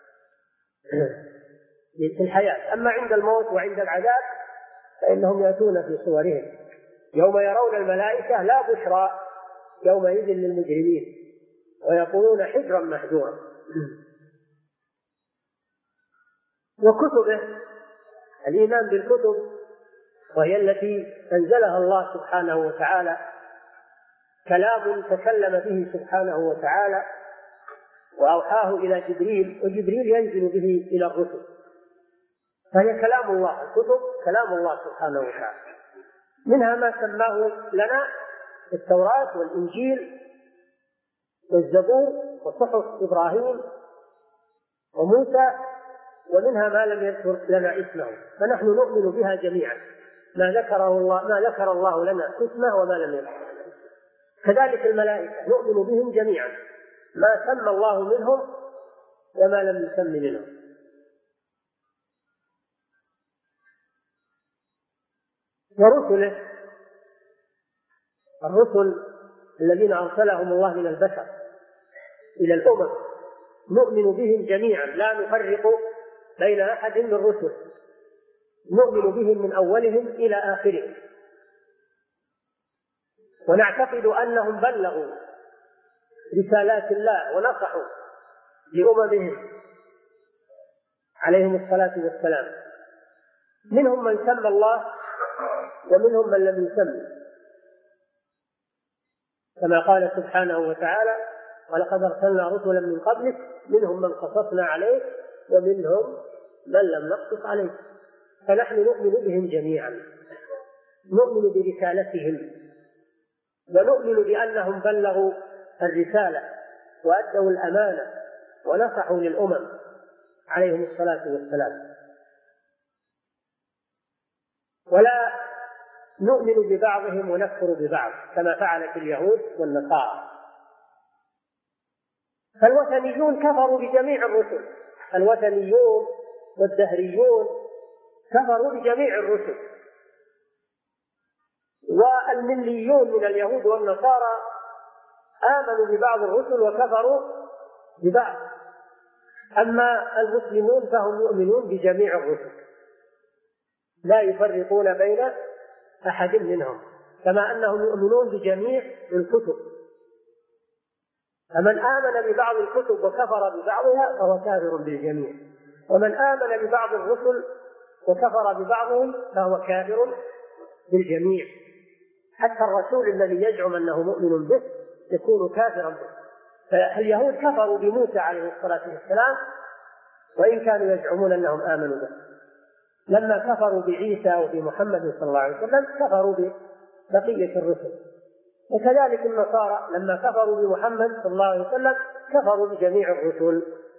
في الحياة. أما عند الموت وعند العذاب فإنهم يأتون في صورهم. يوم يرون الملائكة لا بشرى يومئذ للمجرمين ويقولون حجرا محجورا. وكتبه، الإيمان بالكتب وهي التي أنزلها الله سبحانه وتعالى، كلام تكلم به سبحانه وتعالى وأوحاه إلى جبريل، وجبريل ينزل به إلى الرسل، فهي كلام الله. الكتب كلام الله سبحانه وتعالى، منها ما سماه لنا التوراة والإنجيل والزبور وصحف إبراهيم وموسى، ومنها ما لم يذكر لنا اسمه، فنحن نؤمن بها جميعا، ما ذكره الله ما ذكر الله لنا اسمه وما لم يذكر. كذلك الملائكة نؤمن بهم جميعا، ما سمى الله منهم وما لم يسم منهم. ورسله، الرسل الذين أرسلهم الله من البشر إلى الأمم نؤمن بهم جميعا، لا نفرق بين أحد من الرسل، نؤمن بهم من أولهم إلى آخرهم، ونعتقد أنهم بلغوا رسالات الله ونصحوا لأممهم عليهم الصلاة والسلام. منهم من سمى الله ومنهم من لم يسمى، كما قال سبحانه وتعالى: ولقد أرسلنا رسلا من قبلك منهم من قصصنا عليك ومنهم من لم نقصص عليك. فنحن نؤمن بهم جميعا، نؤمن برسالتهم، ونؤمن بأنهم بلغوا الرسالة وأدوا الأمانة ونصحوا للأمم عليهم الصلاة والسلام. ولا نؤمن ببعضهم ونكفر ببعض كما فعلت اليهود والنصارى. فالوثنيون كفروا بجميع الرسل، الوثنيون والدهريون كفروا بجميع الرسل، والمليون من اليهود والنصارى آمنوا ببعض الرسل وكفروا ببعض. أما المسلمون فهم يؤمنون بجميع الرسل، لا يفرقون بين أحد منهم، كما أنهم يؤمنون بجميع الكتب. فمن آمن ببعض الكتب وكفر ببعضها فهو كافر بالجميع، ومن آمن ببعض الرسل وكفر ببعضهم فهو كافر بالجميع. حتى الرسول الذي يزعم أنه مؤمن به يكون كافرا به. فاليهود كفروا بموسى عليه الصلاة والسلام وإن كانوا يزعمون أنهم آمنوا به، لما كفروا بعيسى وبمحمد صلى الله عليه وسلم كفروا ببقية الرسل. وكذلك النصارى لما كفروا بمحمد صلى الله عليه وسلم كفروا بجميع الرسل.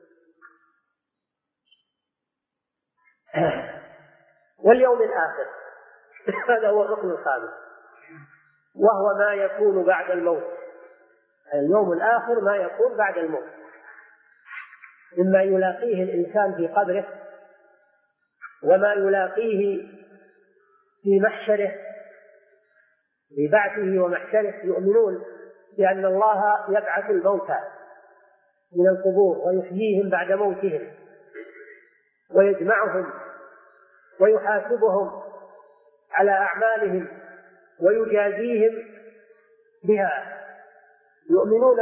واليوم الآخر هذا هو الركن الخامس، وهو ما يكون بعد الموت. اليوم الآخر ما يكون بعد الموت، مما يلاقيه الإنسان في قبره وما يلاقيه في محشره، في بعثه ومحشره. يؤمنون بأن الله يبعث الموتى من القبور ويحييهم بعد موتهم ويجمعهم ويحاسبهم على أعمالهم ويجازيهم بها. يؤمنون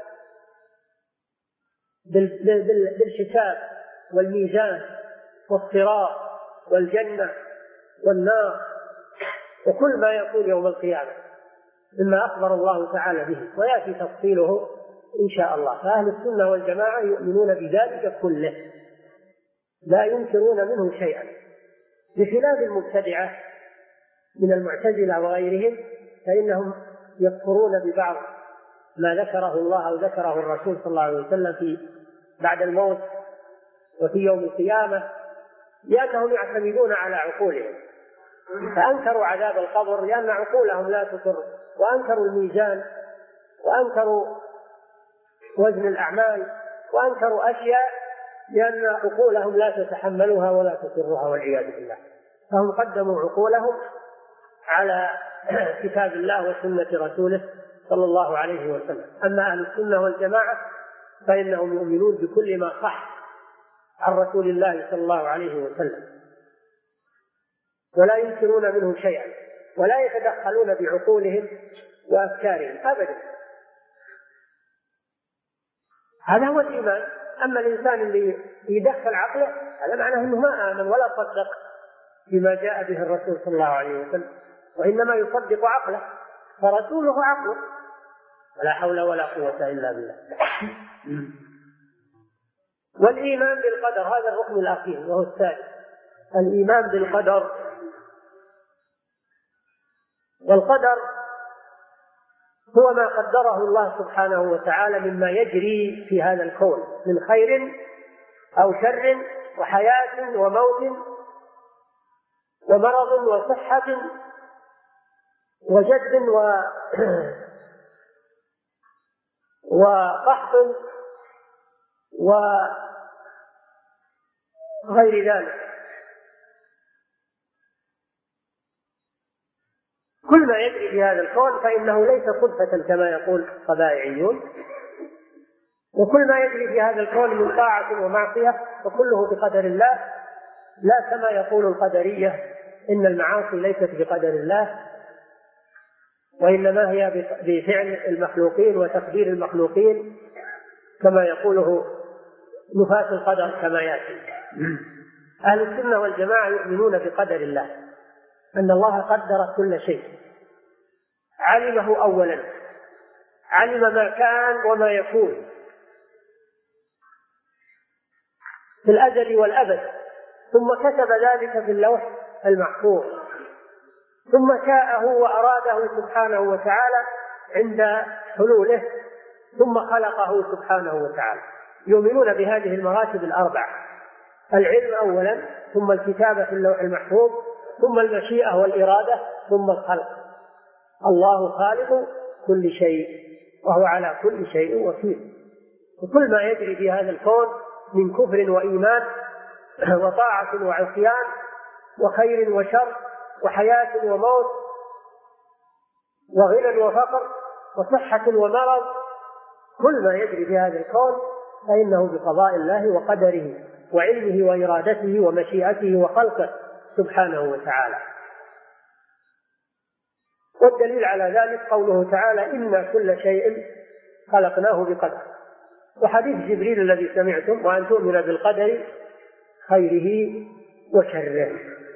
بالحساب والميزان والصراط والجنة والنار وكل ما يكون يوم القيامة مما أخبر الله تعالى به، ويأتي تفصيله إن شاء الله. فأهل السنة والجماعة يؤمنون بذلك كله. لا ينكرون منه شيئا، بخلاف المبتدعة من المعتزلة وغيرهم فإنهم يكفرون ببعض ما ذكره الله أو ذكره الرسول صلى الله عليه وسلم في بعد الموت وفي يوم القيامة، لأنهم يعتمدون على عقولهم، فأنكروا عذاب القبر لأن عقولهم لا تقر، وأنكروا الميزان، وأنكروا وزن الأعمال، وأنكروا أشياء لأن عقولهم لا تتحملها ولا تقرها والعياذ بالله، فهم قدموا عقولهم على كتاب الله وسنة رسوله صلى الله عليه وسلم. أما أهل السنة والجماعة فإنهم يؤمنون بكل ما صح عن رسول الله صلى الله عليه وسلم، ولا ينكرون منه شيئا، ولا يتدخلون بعقولهم وأفكارهم أبدا. هذا هو الإيمان. أما الإنسان اللي يدخل عقله هذا معناه أنه ما آمن ولا صدق بما جاء به الرسول صلى الله عليه وسلم، وإنما يصدق عقله، فرسوله عقله، ولا حول ولا قوة إلا بالله. والإيمان بالقدر هذا الركن الأخير وهو الثالث، الإيمان بالقدر. والقدر هو ما قدره الله سبحانه وتعالى مما يجري في هذا الكون من خير أو شر وحياة وموت ومرض وصحة وجد و وقحط وغير ذلك. كل ما يجري في هذا الكون فإنه ليس صدفة كما يقول الطبائعيون، وكل ما يجري في هذا الكون من طاعة ومعصية فكله بقدر الله، لا كما يقول القدرية إن المعاصي ليست بقدر الله، وإنما هي بفعل المخلوقين وتقدير المخلوقين كما يقوله نفاة القدر كما يأتي. أهل السنة والجماعة يؤمنون بقدر الله، أن الله قدر كل شيء، علمه أولا، علم ما كان وما يكون في الأزل والأبد، ثم كتب ذلك في اللوح المحفوظ، ثم شاءه وأراده سبحانه وتعالى عند حلوله، ثم خلقه سبحانه وتعالى. يؤمنون بهذه المراتب الأربع: العلم أولا، ثم الكتابة في اللوح المحفوظ، ثم المشيئة والإرادة، ثم الخلق. الله خالق كل شيء وهو على كل شيء وكيل. وكل ما يجري في هذا الكون من كفر وإيمان وطاعة وعصيان وخير وشر وحياة وموت وغنى وفقر وصحة ومرض، كل ما يجري في هذا الكون فإنه بقضاء الله وقدره وعلمه وإرادته ومشيئته وخلقه سبحانه وتعالى. والدليل على ذلك قوله تعالى: إنا كل شيء خلقناه بقدر. وحديث جبريل الذي سمعتم: وأن تؤمن بالقدر خيره وشره.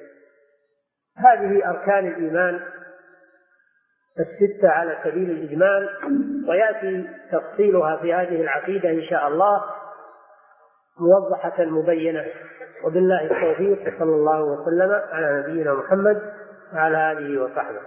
هذه أركان الإيمان الستة على سبيل الإجمال، ويأتي تفصيلها في هذه العقيدة إن شاء الله موضحة مبينة. وبالله التوفيق، صلى الله وسلم على نبينا محمد وعلى آله وصحبه.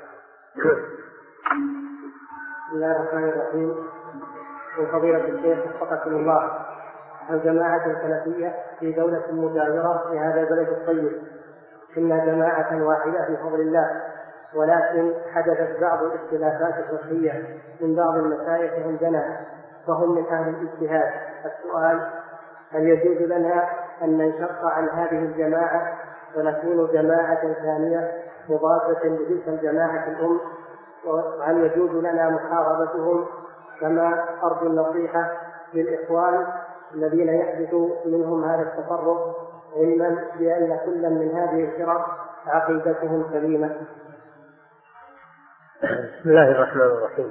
بسم الله الرحمن الرحيم. وفضيلة الشيخ وفقكم الله، الجماعة السلفية في دولة مجاورة لهذا البلد الطيب، كنا جماعة واحدة في فضل الله، ولكن حدثت بعض الاختلافات الفقهية من بعض المسائل عندنا، وهم من أهل الاجتهاد. السؤال: هل يجوز لنا أن ننشق عن هذه الجماعة ونكون جماعة ثانية مضادة لتلك الجماعة الأم؟ وهل يجوز لنا محاربتهم؟ كما أرجو النصيحة للإخوان الذين يحدث منهم هذا التفرق، علما بأن كل من هذه الفرق عقيدتهم سليمة. بسم الله الرحمن الرحيم.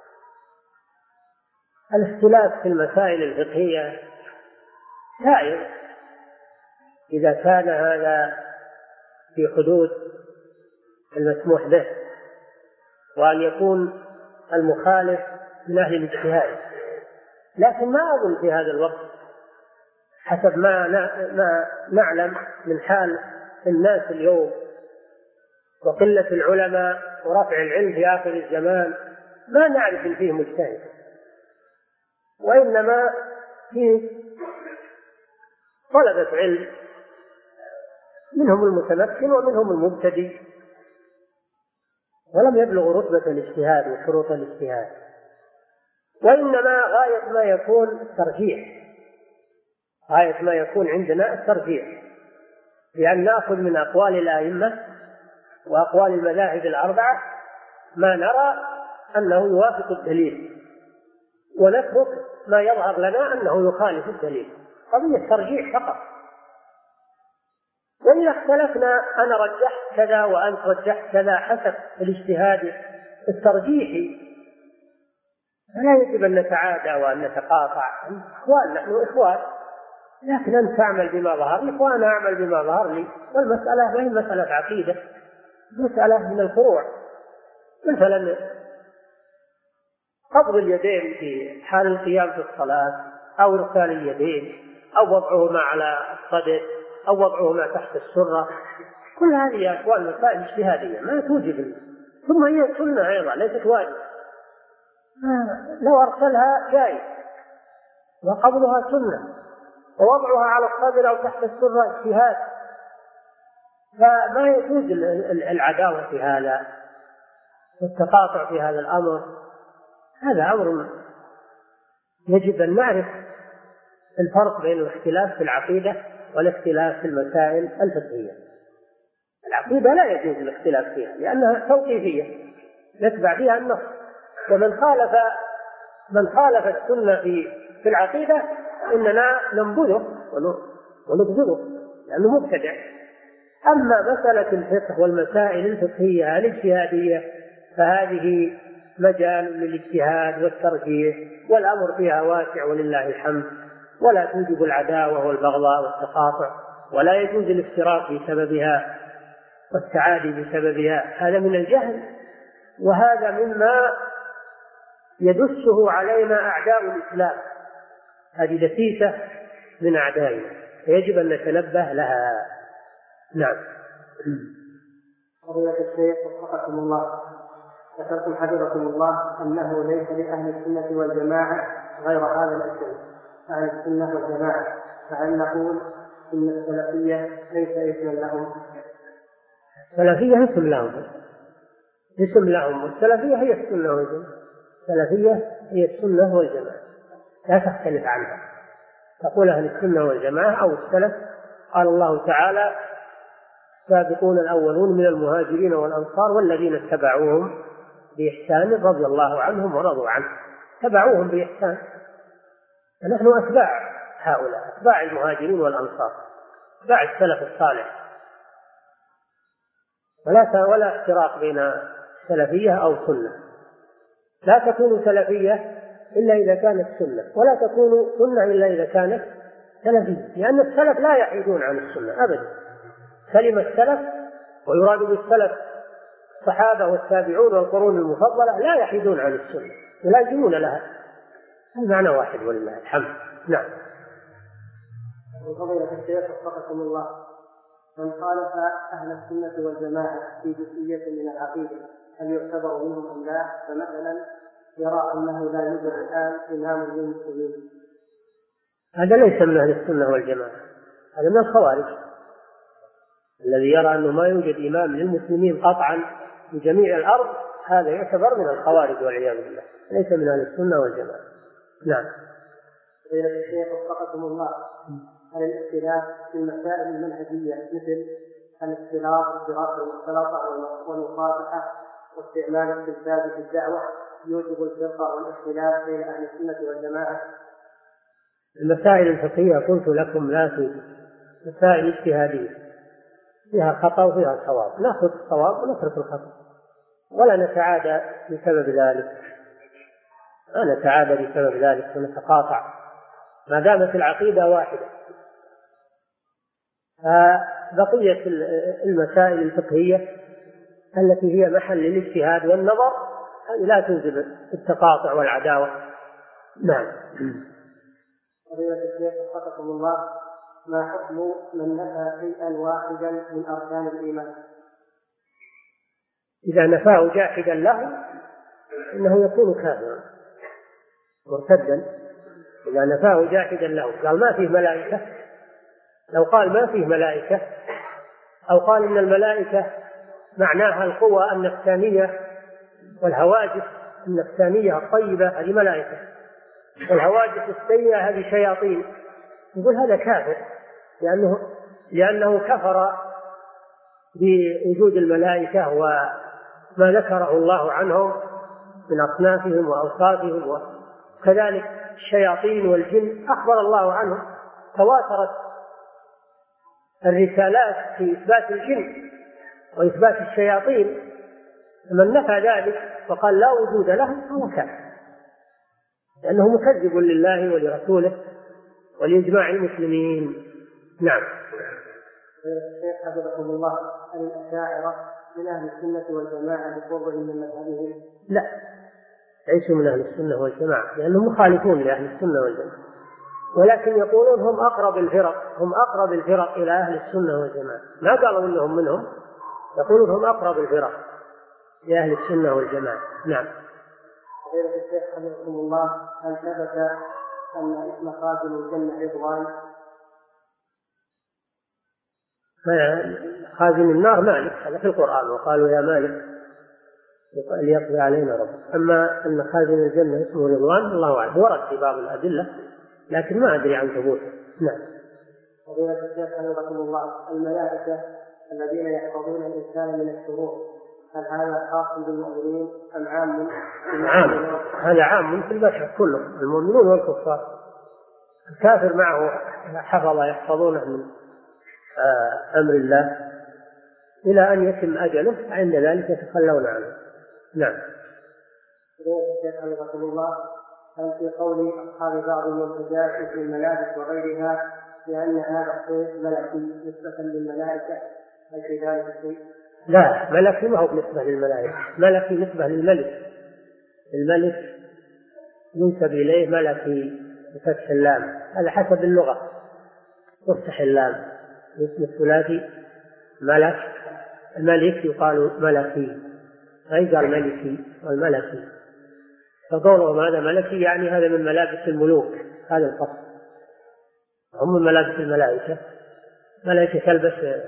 الاختلاف في المسائل الفقهية جائز إذا كان هذا في حدود المسموح به، وأن يكون المخالف من أهل الاجتهاد. لكن ما أظن في هذا الوقت حسب ما ما نعلم من حال الناس اليوم وقلة العلماء ورفع العلم في آخر الزمان، ما نعرف إن فيه مجتهد، وإنما فيه طلبة علم، منهم المتمكن ومنهم المبتدئ، ولم يبلغوا رتبة الاجتهاد وشروط الاجتهاد، وإنما غاية ما يكون الترجيح، غاية ما يكون عندنا الترجيح، لأن نأخذ من أقوال الأئمة وأقوال المذاهب الأربعة ما نرى أنه يوافق الدليل، ونترك ما يظهر لنا أنه يخالف الدليل، قضية ترجيح فقط. وإذا اختلفنا أنا رجحت كذا وأنت رجحت كذا حسب الاجتهاد الترجيحي، فلا يجب أن نتعادى وأن نتقاطع، إخوان، نحن إخوان، لكن أنت تعمل بما ظهر لي وأنا أعمل بما ظهر لي، والمسألة ما هي مسألة عقيدة، مسألة من الفروع، مثلا قبض اليدين في حال القيام في الصلاة، أو إرسال اليدين، أو وضعهما على الصدر، أو وضعهما تحت السرة، كل هذه أقوال مسائل اجتهادية ما توجب، ثم هي سنة أيضا ليست واجب، لو أرسلها جائز، وقبضها سنة، ووضعها على الصدر أو تحت السرة اجتهاد، فما يجوز العداوة في هذا والتقاطع في هذا الأمر. هذا أمر يجب أن نعرف الفرق بين الاختلاف في العقيدة والاختلاف في المسائل الفقهية. العقيدة لا يجوز الاختلاف فيها لأنها توقيفية يتبع فيها النص، ومن خالف من خالف السنة في في العقيدة إننا ننبذه ونبذله لأنه مبتدع. أما مسألة الفقه والمسائل الفقهية الاجتهادية فهذه مجال للاجتهاد والترجيح، والأمر فيها واسع ولله الحمد، ولا توجب العداوة والبغضاء والتقاطع، ولا يجوز الافتراق بسببها والتعادي بسببها، هذا من الجهل، وهذا مما يدسه علينا أعداء الإسلام، هذه دسيسة من أعدائنا فيجب أن نتنبه لها. نعم. فضيلة الشيخ وفقكم الله، ذكرتم حفظكم الله أنه ليس لأهل السنة والجماعة غير هذا الاسم، أهل السنة والجماعة، فهل نقول إن السلفية ليس اسما لهم؟ السلفية اسم لهم، اسم لهم، والسلفية هي السنة والجماعة، السلفية هي السنة والجماعة لا تختلف عنها، تقول أهل السنة والجماعة أو السلف. قال الله تعالى: السابقون الأولون من المهاجرين والأنصار والذين اتبعوهم بإحسان رضي الله عنهم ورضوا عنه، تبعوهم بإحسان، فنحن أتباع هؤلاء، أتباع المهاجرين والأنصار، أتباع السلف الصالح، ولا ولا افتراق بين سلفية أو سنة، لا تكون سلفية إلا إذا كانت سنة، ولا تكون سنة إلا إذا كانت سلفية، لأن السلف لا يحيدون عن السنة أبدا. كلمة سلف ويراد بالسلف الصحابة والتابعون والقرون المفضلة لا يحيدون عن السنة، يلازمون لها، المعنى واحد ولله الحمد. نعم. فضيلة الشيخ وفقكم الله، من خالف أهل السنة والجماعة في جزئية من العقيدة هل يعتبر منهم أم لا؟ فمثلا يرى أنه لا يوجد الآن إمام للمسلمين، هذا ليس من أهل السنة والجماعة، هذا من الخوارج. الذي يرى أنه ما يوجد إمام للمسلمين قطعا في جميع الأرض هذا يعتبر من الخوارج والعياذ بالله، ليس من أهل السنة والجماعة. نعم. فضيلة الشيخ وفقكم الله، هل الاختلاف في المسائل المنهجية مثل الاختلاط بدراسة المختلطة والمصافحة واستعمال التلفاز في الدعوة يوجب الفرقة والاختلاف بين أهل السنة والجماعة؟ المسائل الفقهية قلت لكم لا توجد، مسائل اجتهادية فيها خطأ وفيها صواب، نأخذ الصواب ونترك الخطأ، ولا نتعادى بسبب ذلك، لا نتعادى بسبب ذلك ونتقاطع ما دامت العقيدة واحدة. فبقية المسائل الفقهية التي هي محل الاجتهاد والنظر هذه لا توجب التقاطع والعداوة. نعم. فضيلة الشيخ وفقكم الله، ما حكم من نفى شيئا واحدا من أركان الإيمان؟ إذا نفاه جاحدا له إنه يكون كافرا مرتدا. إذا نفاه جاحدا له، قال ما فيه ملائكة، لو قال ما فيه ملائكة أو قال إن الملائكة معناها القوى النفسانية والهواجس النفسانية الطيبة هذه ملائكة، والهواجس السيئة هذه شياطين، يقول هذا كافر، لأنه, لأنه كفر بوجود الملائكة وما ذكره الله عنهم من أصنافهم وأوصافهم، وكذلك الشياطين والجن أخبر الله عنهم، تواترت الرسالات في إثبات الجن وإثبات الشياطين. من نفى ذلك وقال لا وجود له هو كافر، لأنه مكذب لله ولرسوله ولإجماع المسلمين. نعم. الشيخ حفظكم الله، هل الأشاعرة من أهل السنة والجماعة بقربهم من مذهبهم؟ لا، ليسوا من أهل السنة والجماعة، لأنهم مخالفون لأهل السنة والجماعة، ولكن يقولون هم أقرب الفرق، هم أقرب الفرق إلى أهل السنة والجماعة، ما قالوا إنهم منهم، يقولون هم أقرب الفرق لأهل السنة والجماعة. نعم. فضيلة الشيخ حفظكم الله، هل ثبت أن اسم خازن الجنة رضوان؟ خازن النار مالك، هذا في القرآن، وقالوا يا مالك ليقضي علينا ربك. أما أن خازن الجنة اسمه رضوان الله أعلم، ورد في بعض الأدلة لكن ما أدري عن ثبوته. نعم. فضيلة الشيخ حفظكم الله، الملائكة الذين يحفظون الإنسان من الشرور، هل هذا خاص بالمؤمنين أم عام؟ عام، هذا عام في البشر كلهم، المؤمنون والكفار. الكافر معه حفظ يحفظونه من أمر الله إلى أن يتم أجله، عند ذلك يتخلون عنه. نعم. الشيخ حفظكم الله، هل في قول أصحاب بعض المنتجات في الملابس وغيرها لأن هذا الصيف ملكي نسبة للملائكة، هل في ذلك شيء؟ لا، ملكي ما هو بالنسبة للملائكة، ملكي نسبة للملك. الملك ينسب إليه ملكي بفتح اللام، هذا حسب اللغة، تفتح اللام اسم الثلاثي ملك، الملك يقال ملكي، غير قال ملكي والملكي، فقولهم هذا ملكي يعني هذا من ملابس الملوك، هذا القصد، هم من ملابس الملائكة. ملائكة تلبس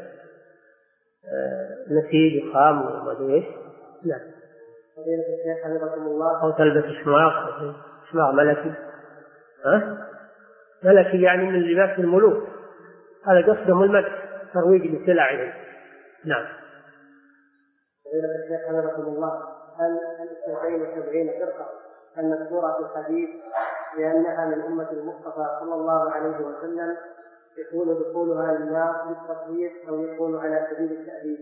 نسيج خام وما ادري ايش. نعم. فضيلة الشيخ حفظكم الله، أو تلبس شماغ، شماغ ملكي، ها؟ ملكي يعني من لباس الملوك، هذا قصدهم المدح، ترويج لسلعهم. نعم. فضيلة الشيخ حفظكم الله، هل الاثنتين وسبعين فرقة المذكورة في الحديث لأنها من أمة المصطفى صلى الله عليه وسلم يكون دخولها للنار بالتصوير أو يكون على سبيل التأديب؟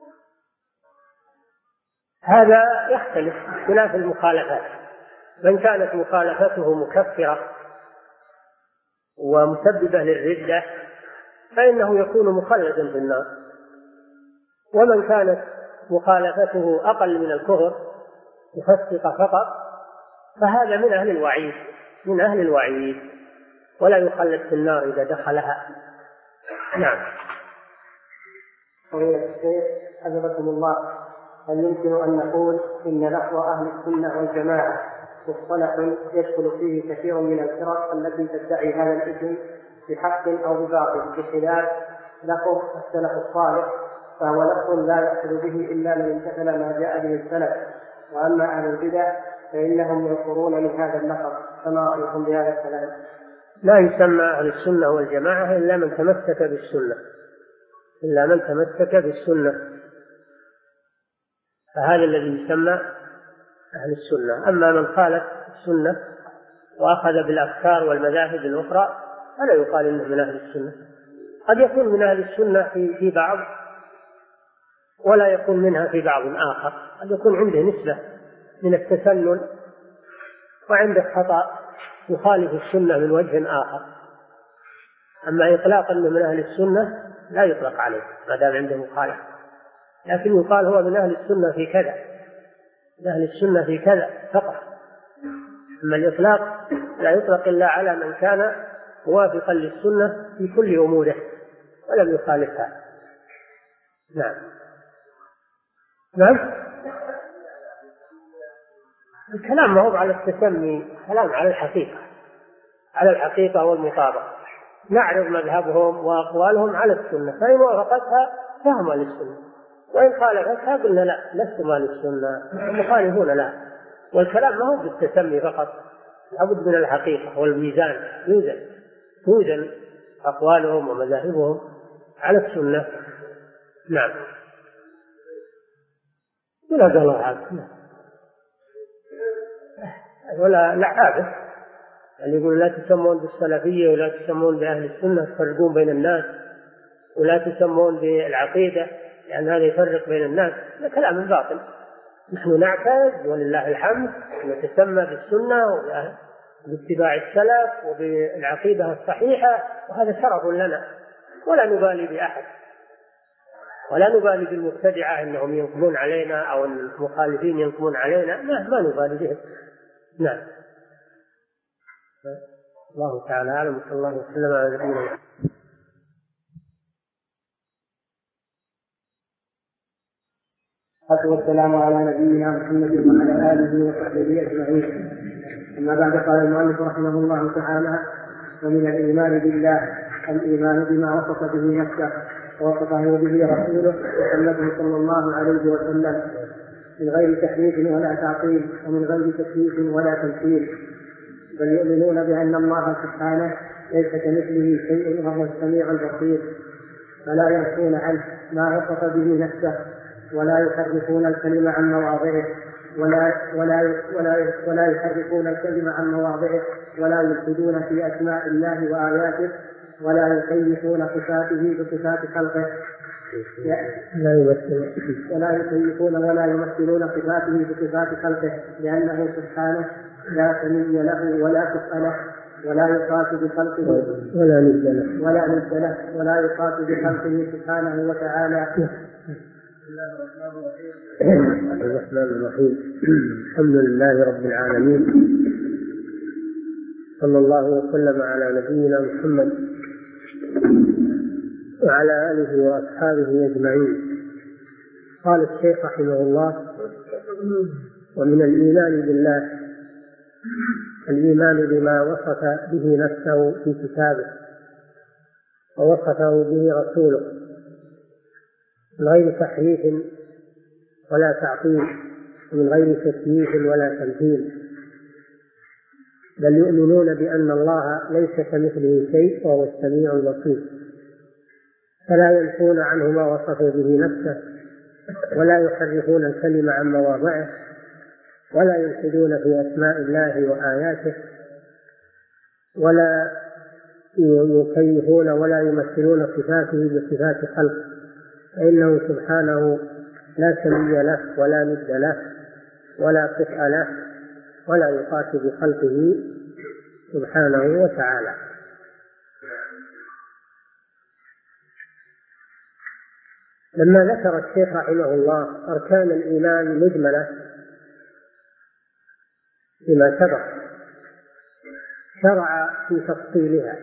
هذا يختلف اختلاف المخالفات، من كانت مخالفته مكفرة ومسببة للردة فإنه يكون مخلدا في النار، ومن كانت مخالفته أقل من الكفر مفسقة فقط فهذا من أهل الوعيد، من أهل الوعيد ولا يخلد في النار إذا دخلها. نعم. فضيلة الشيخ حفظكم الله، هل يمكن أن نقول إن لفظ أهل السنة والجماعة مصطلح يدخل فيه كثير من الفرق التي تدعي هذا الاسم بحق أو بباطل، بخلاف لفظ السلف الصالح فهو لفظ لا يأخذ به إلا من امتثل ما جاء به السلف، وأما أهل البدع فإنهم ينفرون من هذا اللفظ، فما رأيكم بهذا الكلام؟ لا يسمى أهل السنة والجماعة إلا من تمسك بالسنة، إلا من تمسك بالسنة، فهذا الذي يسمى أهل السنة. أما من خالف السنة وأخذ بالأفكار والمذاهب الأخرى فلا يقال إنه من أهل السنة. قد يكون من أهل السنة في في بعض ولا يكون منها في بعض آخر، قد يكون عنده نسبة من التسنن وعنده خطأ يخالف السنة من وجه آخر. أما إطلاق أنه من أهل السنة لا يطلق عليه ما دام عنده مخالفة، لكن يقال هو من أهل السنة في كذا، من أهل السنة في كذا فقط. أما الإطلاق لا يطلق إلا على من كان موافقا للسنة في كل أموره ولم يخالفها. نعم. نعم. الكلام ما هو على التسمي، كلام على الحقيقة، على الحقيقة والمطابقة. نعرض مذهبهم وأقوالهم على السنة، فإن وافقتها فهم للسنة، وإن خالفتها قلنا لا، لستم للسنة، مخالفون لها. والكلام ما هو بالتسمي فقط، لابد من الحقيقة والميزان، يوزن توزن أقوالهم ومذاهبهم على السنة. نعم. ولا قال الله عز ولا لا عابث اللي يقول لا تسمون بالسلفية ولا تسمون بأهل السنة، تفرقون بين الناس، ولا تسمون بالعقيدة لأن هذا يفرق بين الناس. هذا كلام باطل. نحن نعتقد ولله الحمد نتسمى بالسنة وباتباع السلف وبالعقيدة الصحيحة، وهذا شرف لنا، ولا نبالي بأحد، ولا نبالي بالمبتدعة أنهم ينقمون علينا أو المخالفين ينقمون علينا، لا، ما نبالي بهم. نعم. الله تعالى أعلم، صلى الله وسلم على نبينا محمد. والسلام على نبينا محمد وعلى آله وصحبه أجمعين. أما بعد، قال المؤلف رحمه الله تعالى: ومن الإيمان بالله الإيمان بما وصف به نفسه ووصفه به رسوله محمد صلى الله عليه وسلم من غير تحريف ولا تعطيل ومن غير تكييف ولا تمثيل، بل يؤمنون بأن الله سبحانه ليس كمثله شيء وهو السميع البصير، فلا ينفون عنه ما وصف به نفسه ولا يحرفون الكلمة عن مواضعه ولا ولا ولا ولا يحرفون الكلمة عن مواضعه ولا يلحدون في أسماء الله وآياته ولا يكيفون صفاته بصفات خلقه ولا يكيفون ولا يمثلون صفاته بصفات خلقه، لأنه سبحانه لا سمي له ولا كفء له ولا يقاس بخلقه ولا ند له ولا ند له ولا يقاس بخلقه سبحانه وتعالى. الرحمن الرحيم. الحمد لله رب العالمين، صلى الله وسلم على نبينا محمد وعلى آله وأصحابه أجمعين. قال الشيخ رحمه الله: ومن الإيمان بالله الإيمان بما وصف به نفسه في كتابه ووصفه به رسوله من غير تحريف ولا تعطيل ومن غير تكييف ولا تمثيل، بل يؤمنون بأن الله ليس كمثله شيء وهو السميع البصير، فلا ينفون عنه ما وصف به نفسه ولا يحرفون الكلمة عن مواضعه ولا يلحدون في أسماء الله وآياته ولا يكيفون ولا يمثلون صفاته بصفات خلقه، فإنه سبحانه لا سمي له ولا ند له ولا كفء له ولا يقاس بخلقه سبحانه وتعالى. لما ذكر الشيخ رحمه الله أركان الإيمان مجملة بما سبق، شرع في تفصيلها،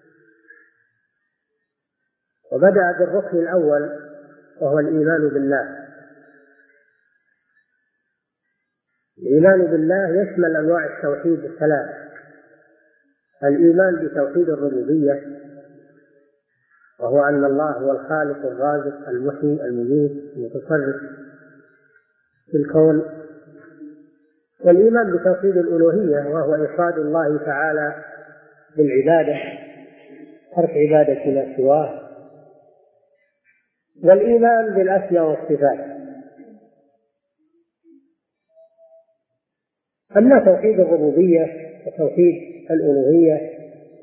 وبدأ بالركن الأول وهو الإيمان بالله. الإيمان بالله يشمل أنواع التوحيد الثلاث: الإيمان بتوحيد الربوبية، وهو أن الله هو الخالق الرازق المحيي المميت المتصرف في الكون، والإيمان بتوحيد الألوهية، وهو إفراد الله تعالى بالعبادة، ترك عبادة ما سواه، والإيمان بالأسماء والصفات. أما توحيد الربوبية وتوحيد الألوهية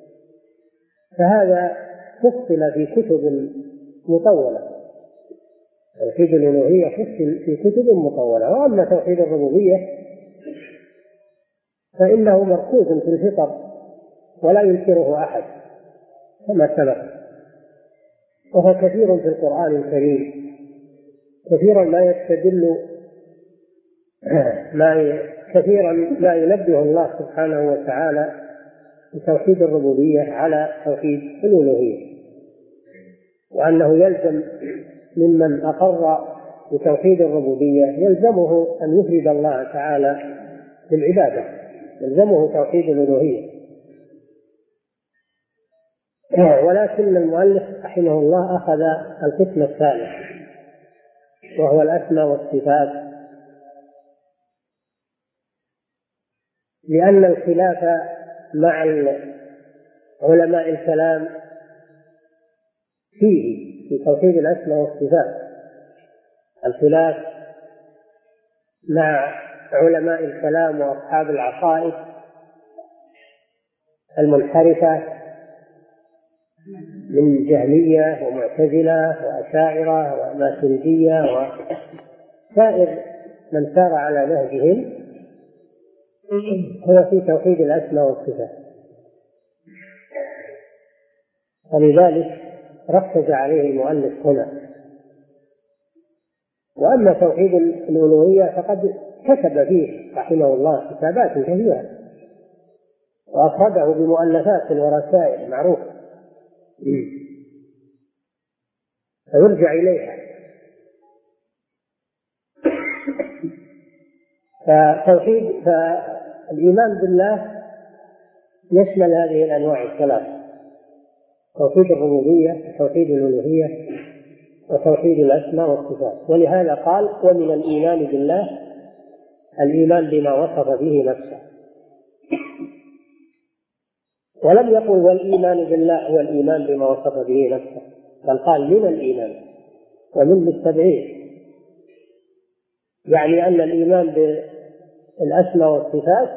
فهذا فصل في كتب مطولة، توحيد الألوهية فصل في كتب مطولة. وأما توحيد الربوبية فإنه مركوز في الفطر ولا ينكره أحد كما سبق، وهو كثير في القرآن الكريم، كثيرا ما يستدل ما كثيرا ما ينبه الله سبحانه وتعالى بتوحيد الربوبية على توحيد الألوهية، وأنه يلزم ممن أقر بتوحيد الربوبية يلزمه أن يفرد الله تعالى بالعبادة، يلزمه توحيد الألوهية. ولكن المؤلف رحمه الله أخذ القسم الثالث وهو الأسماء والصفات، لأن الخلاف مع علماء الكلام فيه في توحيد الأسماء والصفات، الخلاف مع علماء الكلام وأصحاب العقائد المنحرفة من جهمية ومعتزلة وأشاعرة وماتريدية وسائر من سار على نهجهم، هو في توحيد الأسماء والصفات. ولذلك ركز عليه المؤلف هنا. وأما توحيد الألوهية فقد كتب فيه رحمه الله كتابات كثيرة وأفرده بمؤلفات ورسائل معروفة فيرجع إليها. فتوحيد فالإيمان بالله يشمل هذه الأنواع الثلاث: توحيد الربوبية وتوحيد الألوهية وتوحيد الأسماء والصفات. ولهذا قال: ومن الإيمان بالله الإيمان بما وصف به نفسه، ولم يقل والإيمان بالله هو الإيمان بما وصف به نفسه، بل قال من الإيمان، ومن للتبعيد، يعني أن الإيمان بالأسماء والصفات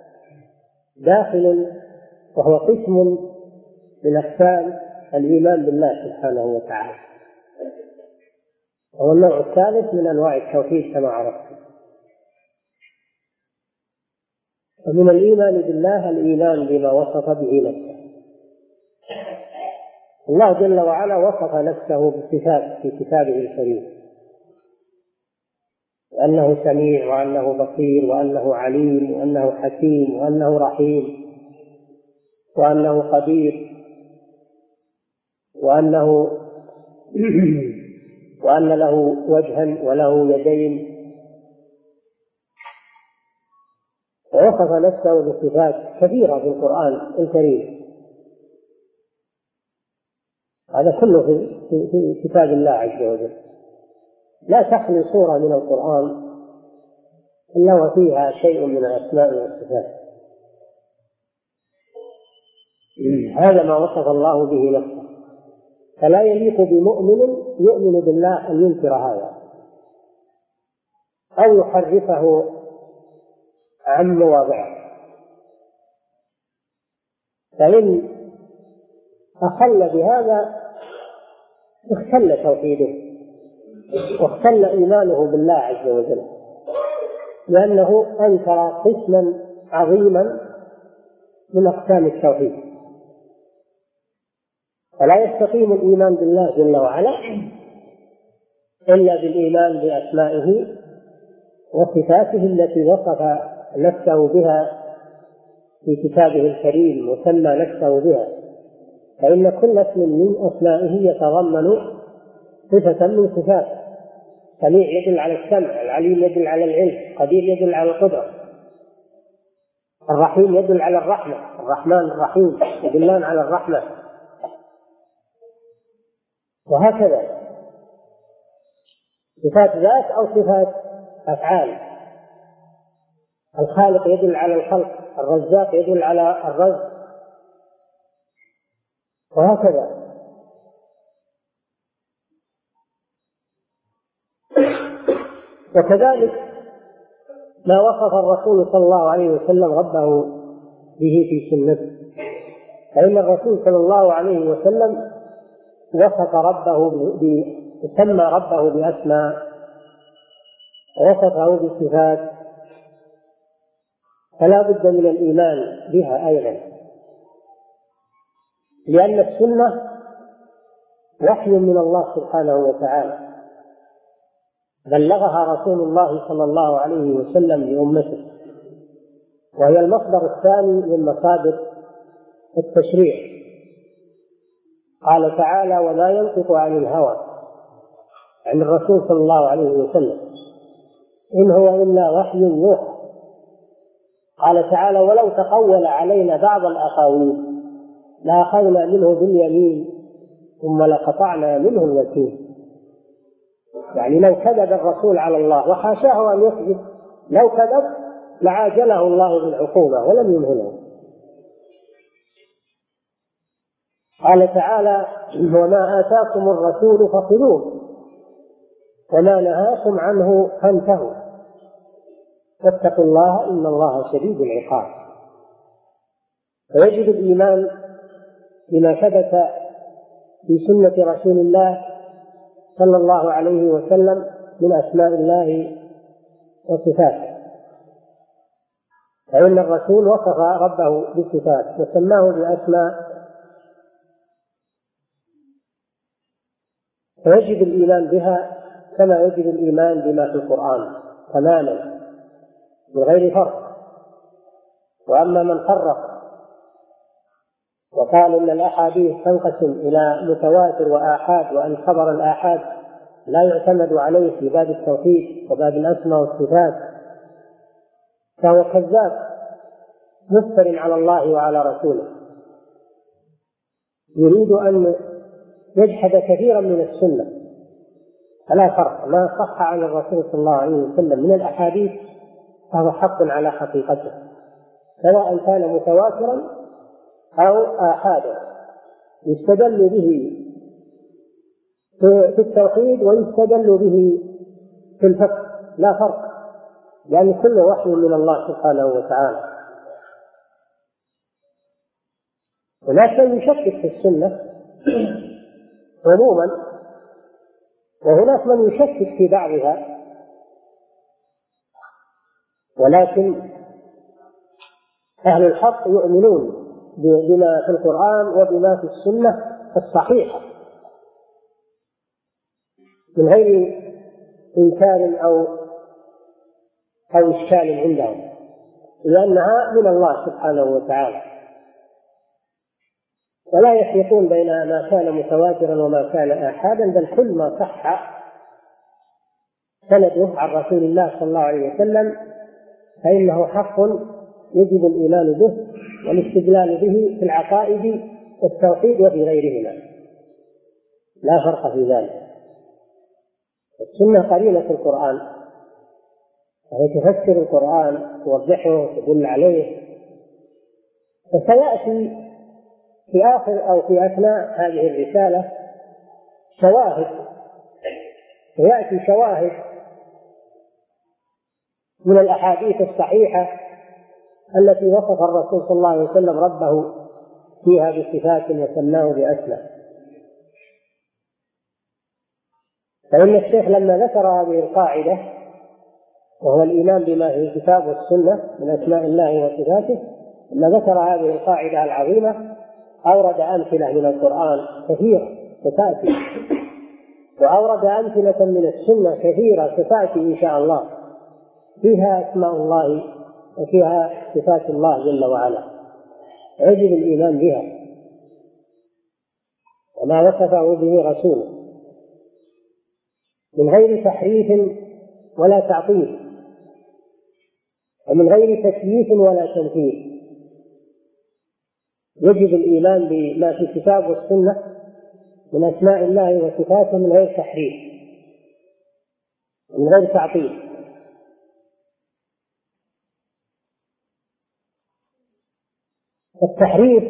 داخل وهو قسم من أقسام الإيمان بالله سبحانه وتعالى، وهو النوع الثالث من أنواع التوحيد كما عرفت. ومن الإيمان بالله الإيمان بما وصف به نفسه. الله جل وعلا وصف نفسه بصفات في كتابه الكريم، وأنه سميع وأنه بصير وأنه عليم وأنه حكيم وأنه رحيم وأنه قدير وأنه وأن له وجها وله يدين، ووصف نفسه بصفات كثيرة في القرآن الكريم. هذا كله في, في, في كتاب الله عز وجل. لا تخلو سورة من القرآن إلا وفيها شيء من الأسماء والصفات. هذا ما وصف الله به نفسه، فلا يليق بمؤمن يؤمن بالله أن ينكر هذا أو يحرفه عن مواضعه. فإن أخل بهذا اختل توحيده واختل إيمانه بالله عز وجل، لأنه أنكر قسما عظيما من أقسام التوحيد. فلا يستقيم الإيمان بالله جل وعلا إلا بالإيمان بأسمائه وصفاته التي وصف نفسه بها في كتابه الكريم وسمى نفسه بها. فإن كل اسم من أسمائه يتضمن صفة من صفاته. سميع يدل على السمع، العليم يدل على العلم، قدير يدل على القدرة، الرحيم يدل على الرحمة، الرحمن الرحيم يدلان على الرحمة، وهكذا صفات ذات أو صفات أفعال. الخالق يدل على الخلق، الرزاق يدل على الرزق، وهكذا. وكذلك ما وصف الرسول صلى الله عليه وسلم ربه به في سنته، فإن الرسول صلى الله عليه وسلم وصف ربه ب... سمى ربه بأسماء ووصفه بصفات، فلا بد من الإيمان بها أيضا، لأن السنة وحي من الله سبحانه وتعالى بلغها رسول الله صلى الله عليه وسلم لأمته، وهي المصدر الثاني من مصادر التشريع. قال تعالى: وما ينطق عن الهوى، عن الرسول صلى الله عليه وسلم، إن هو إلا وحي يوحى. قال تعالى: ولو تقول علينا بعض الأقاويل لأخذنا منه باليمين ثم لقطعنا منه الوتين. يعني لو كذب الرسول على الله، وحاشاه أن يكذب، لو كذب لعاجله الله بالعقوبة ولم يمهله. قال تعالى: وما آتاكم الرسول فخذوه وما نهاكم عنه فانتهوا واتقوا الله إن الله شديد العقاب. فيجب الإيمان بما ثبت في سنة رسول الله صلى الله عليه وسلم من أسماء الله وصفاته، فإن الرسول وصف ربه بصفات وسماه بأسماء، فيجب الإيمان بها كما يجب الإيمان بما في القرآن تماما من غير فرق. وأما من فرق وقال إن الأحاديث تنقسم إلى متواتر وآحاد، وأن خبر الآحاد لا يعتمد عليه في باب التوحيد وباب الأسماء والصفات، فهو كذاب مفتر على الله وعلى رسوله، يريد أن يجحد كثيرا من السنة. فلا فرق، ما صح عن الرسول صلى الله عليه وسلم من الأحاديث فهو حق على حقيقته، سواء كان متواترا أو آحادا، يستدل به في التوحيد ويستدل به في الفقه، لا فرق، لأن يعني كله وحي من الله سبحانه وتعالى. هناك من يشكك في السنة عموما، وهناك من يشكك في بعضها، ولكن أهل الحق يؤمنون بما في القرآن وبما في السنة الصحيحة من غير إنكار أو أو إشكال عندهم، لأنها من الله سبحانه وتعالى، ولا يفرقون بين ما كان متواترا وما كان آحادا، بل كل ما صح سنده عن رسول الله صلى الله عليه وسلم فإنه حق يجب الإيمان به والاستدلال به في العقائد والتوحيد وفي غيرهما، لا فرق في ذلك. السنة قرينة في القرآن، وهي تفسر القرآن توضحه وتدل عليه، فسيأتي في آخر أو في أثناء هذه الرسالة شواهد، ويأتي شواهد من الأحاديث الصحيحة التي وصف الرسول صلى الله عليه وسلم ربه فيها بصفات وسماه بأسماء. فإن الشيخ لما ذكر هذه القاعدة وهو الإيمان بما في الكتاب والسنة من أسماء الله وصفاته، لما ذكر هذه القاعدة العظيمة أورد أمثلة من القرآن كثيرة ستأتي، وأورد أمثلة من السنة كثيرة ستأتي إن شاء الله فيها أسماء الله وفيها صفات الله جل وعلا، يجب الإيمان بها وما وصفه به رسوله من غير تحريف ولا تعطيل، ومن غير تكييف ولا تمثيل. يجب الإيمان بما في الكتاب والسنة من أسماء الله وصفاته من غير تحريف ومن غير تعطيل. التحريف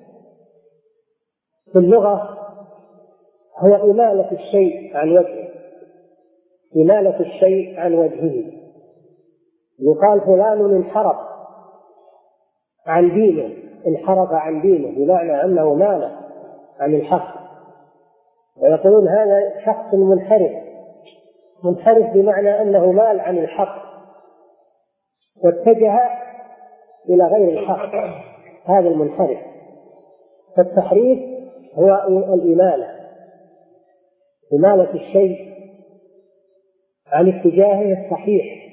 في اللغة هو إمالة الشيء عن وجهه، إمالة الشيء عن وجهه. يقال فلان انحرف عن دينه، انحرف عن دينه بمعنى أنه مال عن الحق، ويقولون هذا شخص منحرف، منحرف بمعنى أنه مال عن الحق واتجه إلى غير الحق، هذا المنحرف. فالتحريف هو الإمالة، إمالة الشيء عن اتجاهه الصحيح،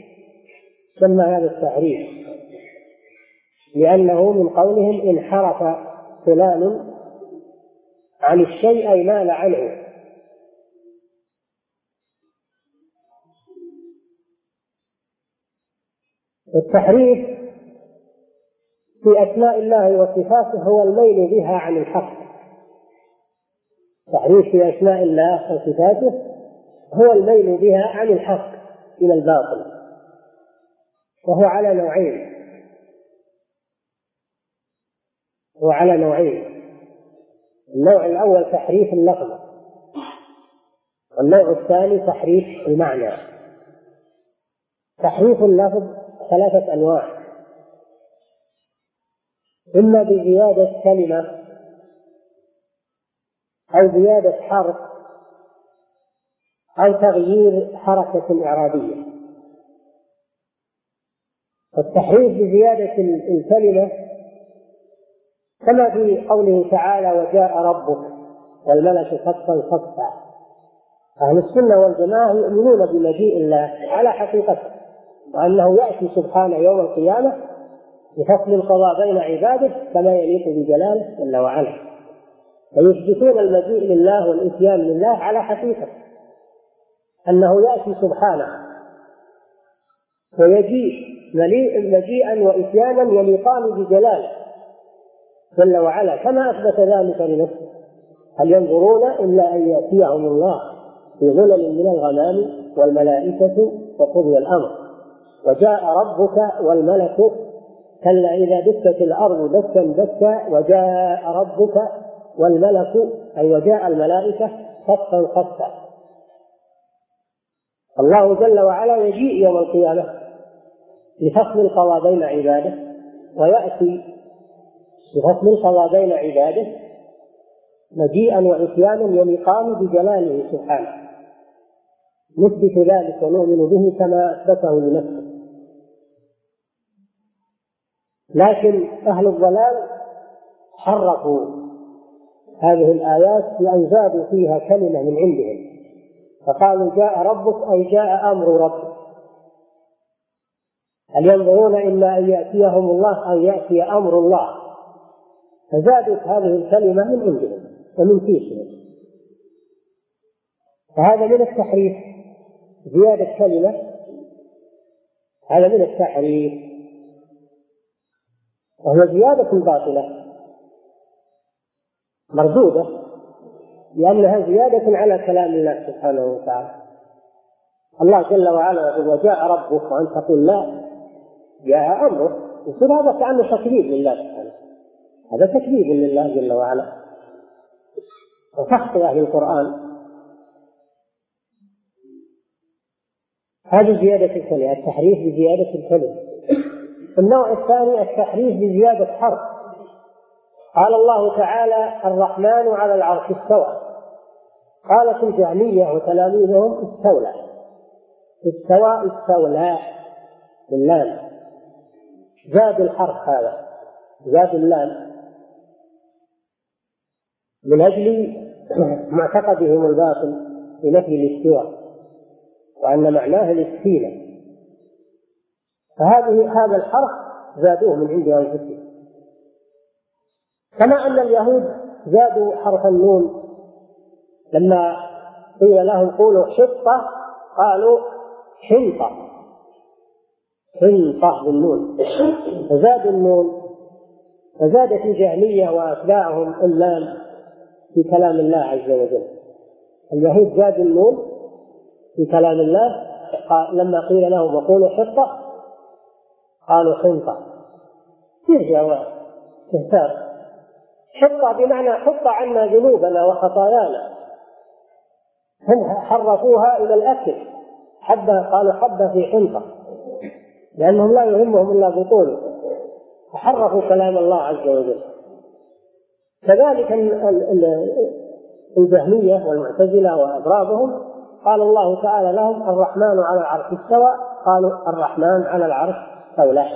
سمى هذا التحريف، لأنه من قولهم انحرف فلان عن الشيء أي مال عنه. التحريف في أسماء الله وصفاته هو الميل بها عن الحق. التحريف في أسماء الله وصفاته هو الميل بها عن الحق إلى الباطل، وهو على نوعين هو على نوعين النوع الأول تحريف اللفظ، والنوع الثاني تحريف المعنى. تحريف اللفظ ثلاثة أنواع: إما بزيادة كلمة أو زيادة حرف أو تغيير حركة إعرابية. التحريف بزيادة الكلمة كما في قوله تعالى: وجاء ربك والملك صفا صفا. أهل السنة والجماعة يؤمنون بمجيء الله على حقيقته، وأنه يأتي سبحانه يوم القيامة لفصل القضاء بين عباده كما يليق بجلاله جل وعلا، فيثبتون المجيء لله والإتيان لله على حقيقته، أنه يأتي سبحانه ويجيء مجيئا وإتيانا يليقان بجلاله جل وعلا كما أثبت ذلك لنفسه: هل ينظرون إلا أن يأتيهم الله في ظلل من الغمام والملائكة وقضي الأمر وجاء ربك والملك كلا إذا دكت الأرض دكا دكا وجاء ربك والملك أي وجاء الملائكة صفا صفا. الله جل وعلا يجيء يوم القيامة لفصل القضاء بين عباده، ويأتي لفصل القضاء بين عباده مجيئا وإتيانا يليقان بجلاله سبحانه، نثبت ذلك ونؤمن به كما أثبته لنفسه. لكن أهل الضلال حرفوا هذه الآيات بأن زادوا فيها كلمة من عندهم، فقالوا جاء ربك أي جاء أمر ربك، هل ينظرون إلا أن يأتيهم الله أو يأتي أمر الله، فزادوا هذه الكلمة من عندهم ومن كيسهم. فهذا من التحريف، زيادة كلمة هذا من التحريف، وهي زيادة باطلة مردودة، لأنها زيادة على كلام الله سبحانه وتعالى. الله جل وعلا يقول وجاء ربك وأنت تقول لا جاء أمره، يصير هذا كأنه تكذيب لله سبحانه، هذا تكذيب لله جل وعلا وتخطئة للقرآن. هذه زيادة الكلمة، التحريف بزيادة الكلمة. النوع الثاني التحريف بزيادة حرف. قال الله تعالى الرحمن على العرش استوى، قالت الجهمية وتلاميذهم استولى، استوى استولى باللام، زاد الحرف هذا زاد اللام من أجل معتقدهم الباطل بنفي الاستواء وأن معناه الاستيلاء، فهذه هذا الحرف زادوه من عند أنفسهم. كما أن اليهود زادوا حرف النون لما قيل لهم قولوا حطة قالوا حنطة، حنطة بالنون، فزادوا النون، فزادت الجهمية وأتباعهم اللام في كلام الله عز وجل. اليهود زادوا النون في كلام الله لما قيل لهم وقولوا حطة قالوا حنطة، يرجع استهتار. حطة بمعنى حط عنا ذنوبنا وخطايانا، هم حرفوها إلى الأكل، حبة قالوا حبة في حنطة لأنهم لا يهمهم إلا بطوله، فحرفوا كلام الله عز وجل. كذلك الجهمية والمعتزلة وأضرابهم قال الله تعالى لهم الرحمن على العرش استوى، قالوا الرحمن على العرش استولى.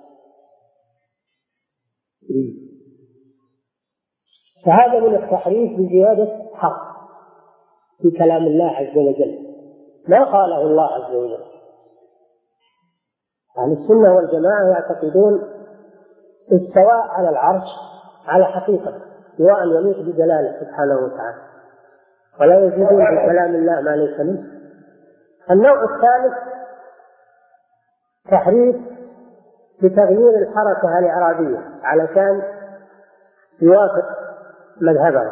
فهذا من التحريف بزيادة حق في كلام الله عز وجل ما قاله الله عز وجل. أهل السنة والجماعة يعتقدون استواء على العرش على حقيقة سواء يليق بجلاله سبحانه وتعالى، ولا يزيدون في كلام الله ما ليس منه. النوع الثالث تحريف بتغيير الحركة الإعرابية علشان يوافق مذهبه،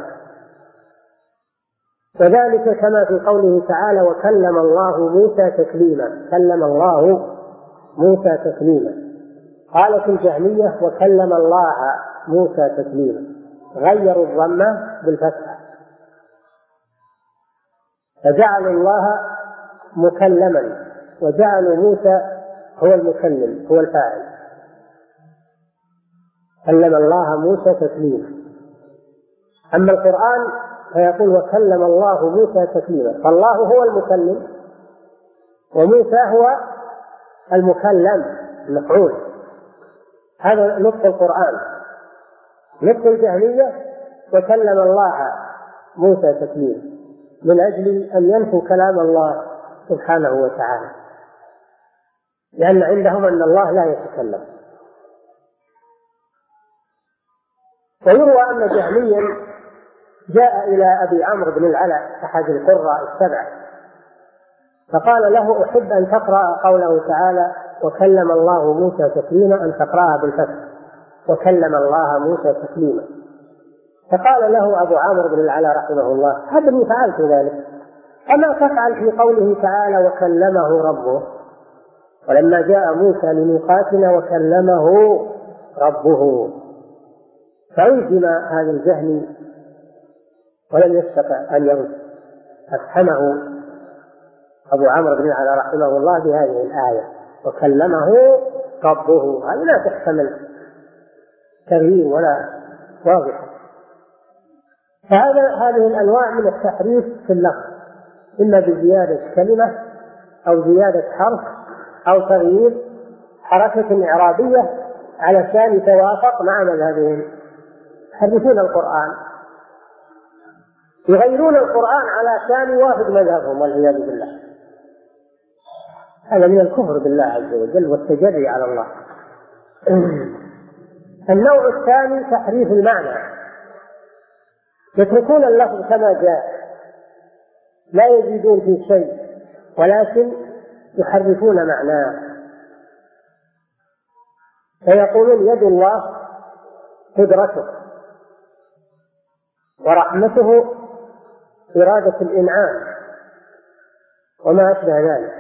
وذلك كما في قوله تعالى وكلم الله موسى تكليما. كلم الله موسى تكليما. قالت الجهمية وكلم الله موسى تكليما، غيروا الضمة بالفتحة فجعلوا الله مكلما وجعلوا موسى هو المكلم هو الفاعل. كلم الله موسى تكليما. أما القرآن فيقول وكلم الله موسى تكليما، فالله هو المكلم وموسى هو المكلم المفعول. هذا نص القرآن. نص الجهمية وكلم الله موسى تكليما من أجل أن ينفوا كلام الله سبحانه وتعالى، لأن عندهم أن الله لا يتكلم. ويروى أن جهميا جاء إلى أبي عمرو بن العلاء أحد القراء السبعة فقال له أحب أن تقرأ قوله تعالى وكلم الله موسى تكليما، أن تقرأها بالفتح وكلم الله موسى تكليما. فقال له أبو عمرو بن العلاء رحمه الله هذا فعلت ذلك، أما تفعل في قوله تعالى وكلمه ربه، ولما جاء موسى لميقاتنا وكلمه ربه. فعزم هذا الجهل ولم يستطع أن يرد، أفهمه أبو عمرو بن العلاء رحمه الله بهذه الآية وكلمه ربه. هذه لا تحتمل تغيير ولا واضحة. فهذا هذه الأنواع من التحريف في اللفظ، إما بزيادة كلمة أو زيادة حرف أو تغيير حركة إعرابية علشان يتوافق مع مذهبهم. يحرفون القرآن، يغيرون القرآن علشان يوافق مذهبهم والعياذ بالله. هذا من الكفر بالله عز وجل والتجري على الله. النوع الثاني تحريف المعنى، يتركون اللفظ كما جاء لا يزيدون في شيء ولكن يحرفون معناه. فيقولون يد الله قدرته ورحمته إرادة الإنعام وما أشبه ذلك،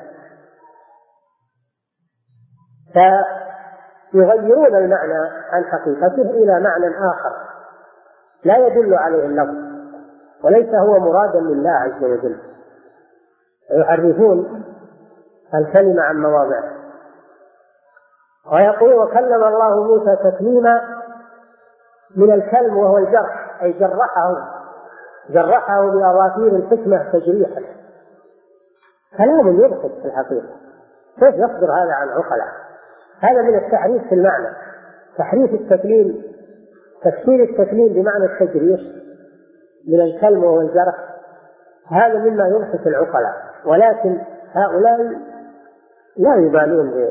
فيغيرون المعنى عن حقيقته إلى معنى آخر لا يدل عليه اللفظ وليس هو مرادا لله عز وجل، يحرفون الكلمة عن مواضعه. ويقول وكلم الله موسى تكليما من الكلم وهو الجرح، أي جرحه جرحه بأظافير الحكمة تجريحا. كلام يبسط في الحقيقة، كيف يصدر هذا عن عقلاء؟ هذا من التحريف في المعنى، تحريف التكليم، تفسير التكليم بمعنى التجريح من الكلم وهو الجرح، هذا مما يبسط العقلاء. ولكن هؤلاء لا يبالون ب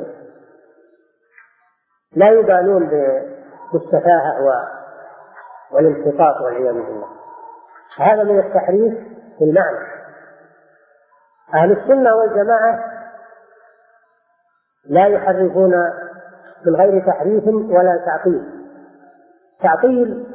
لا يبالون بالسفاهة والانحطاط والعياذ بالله. هذا من التحريف في المعنى. أهل السنة والجماعة لا يحرفون من غير تحريف ولا تعطيل. تعطيل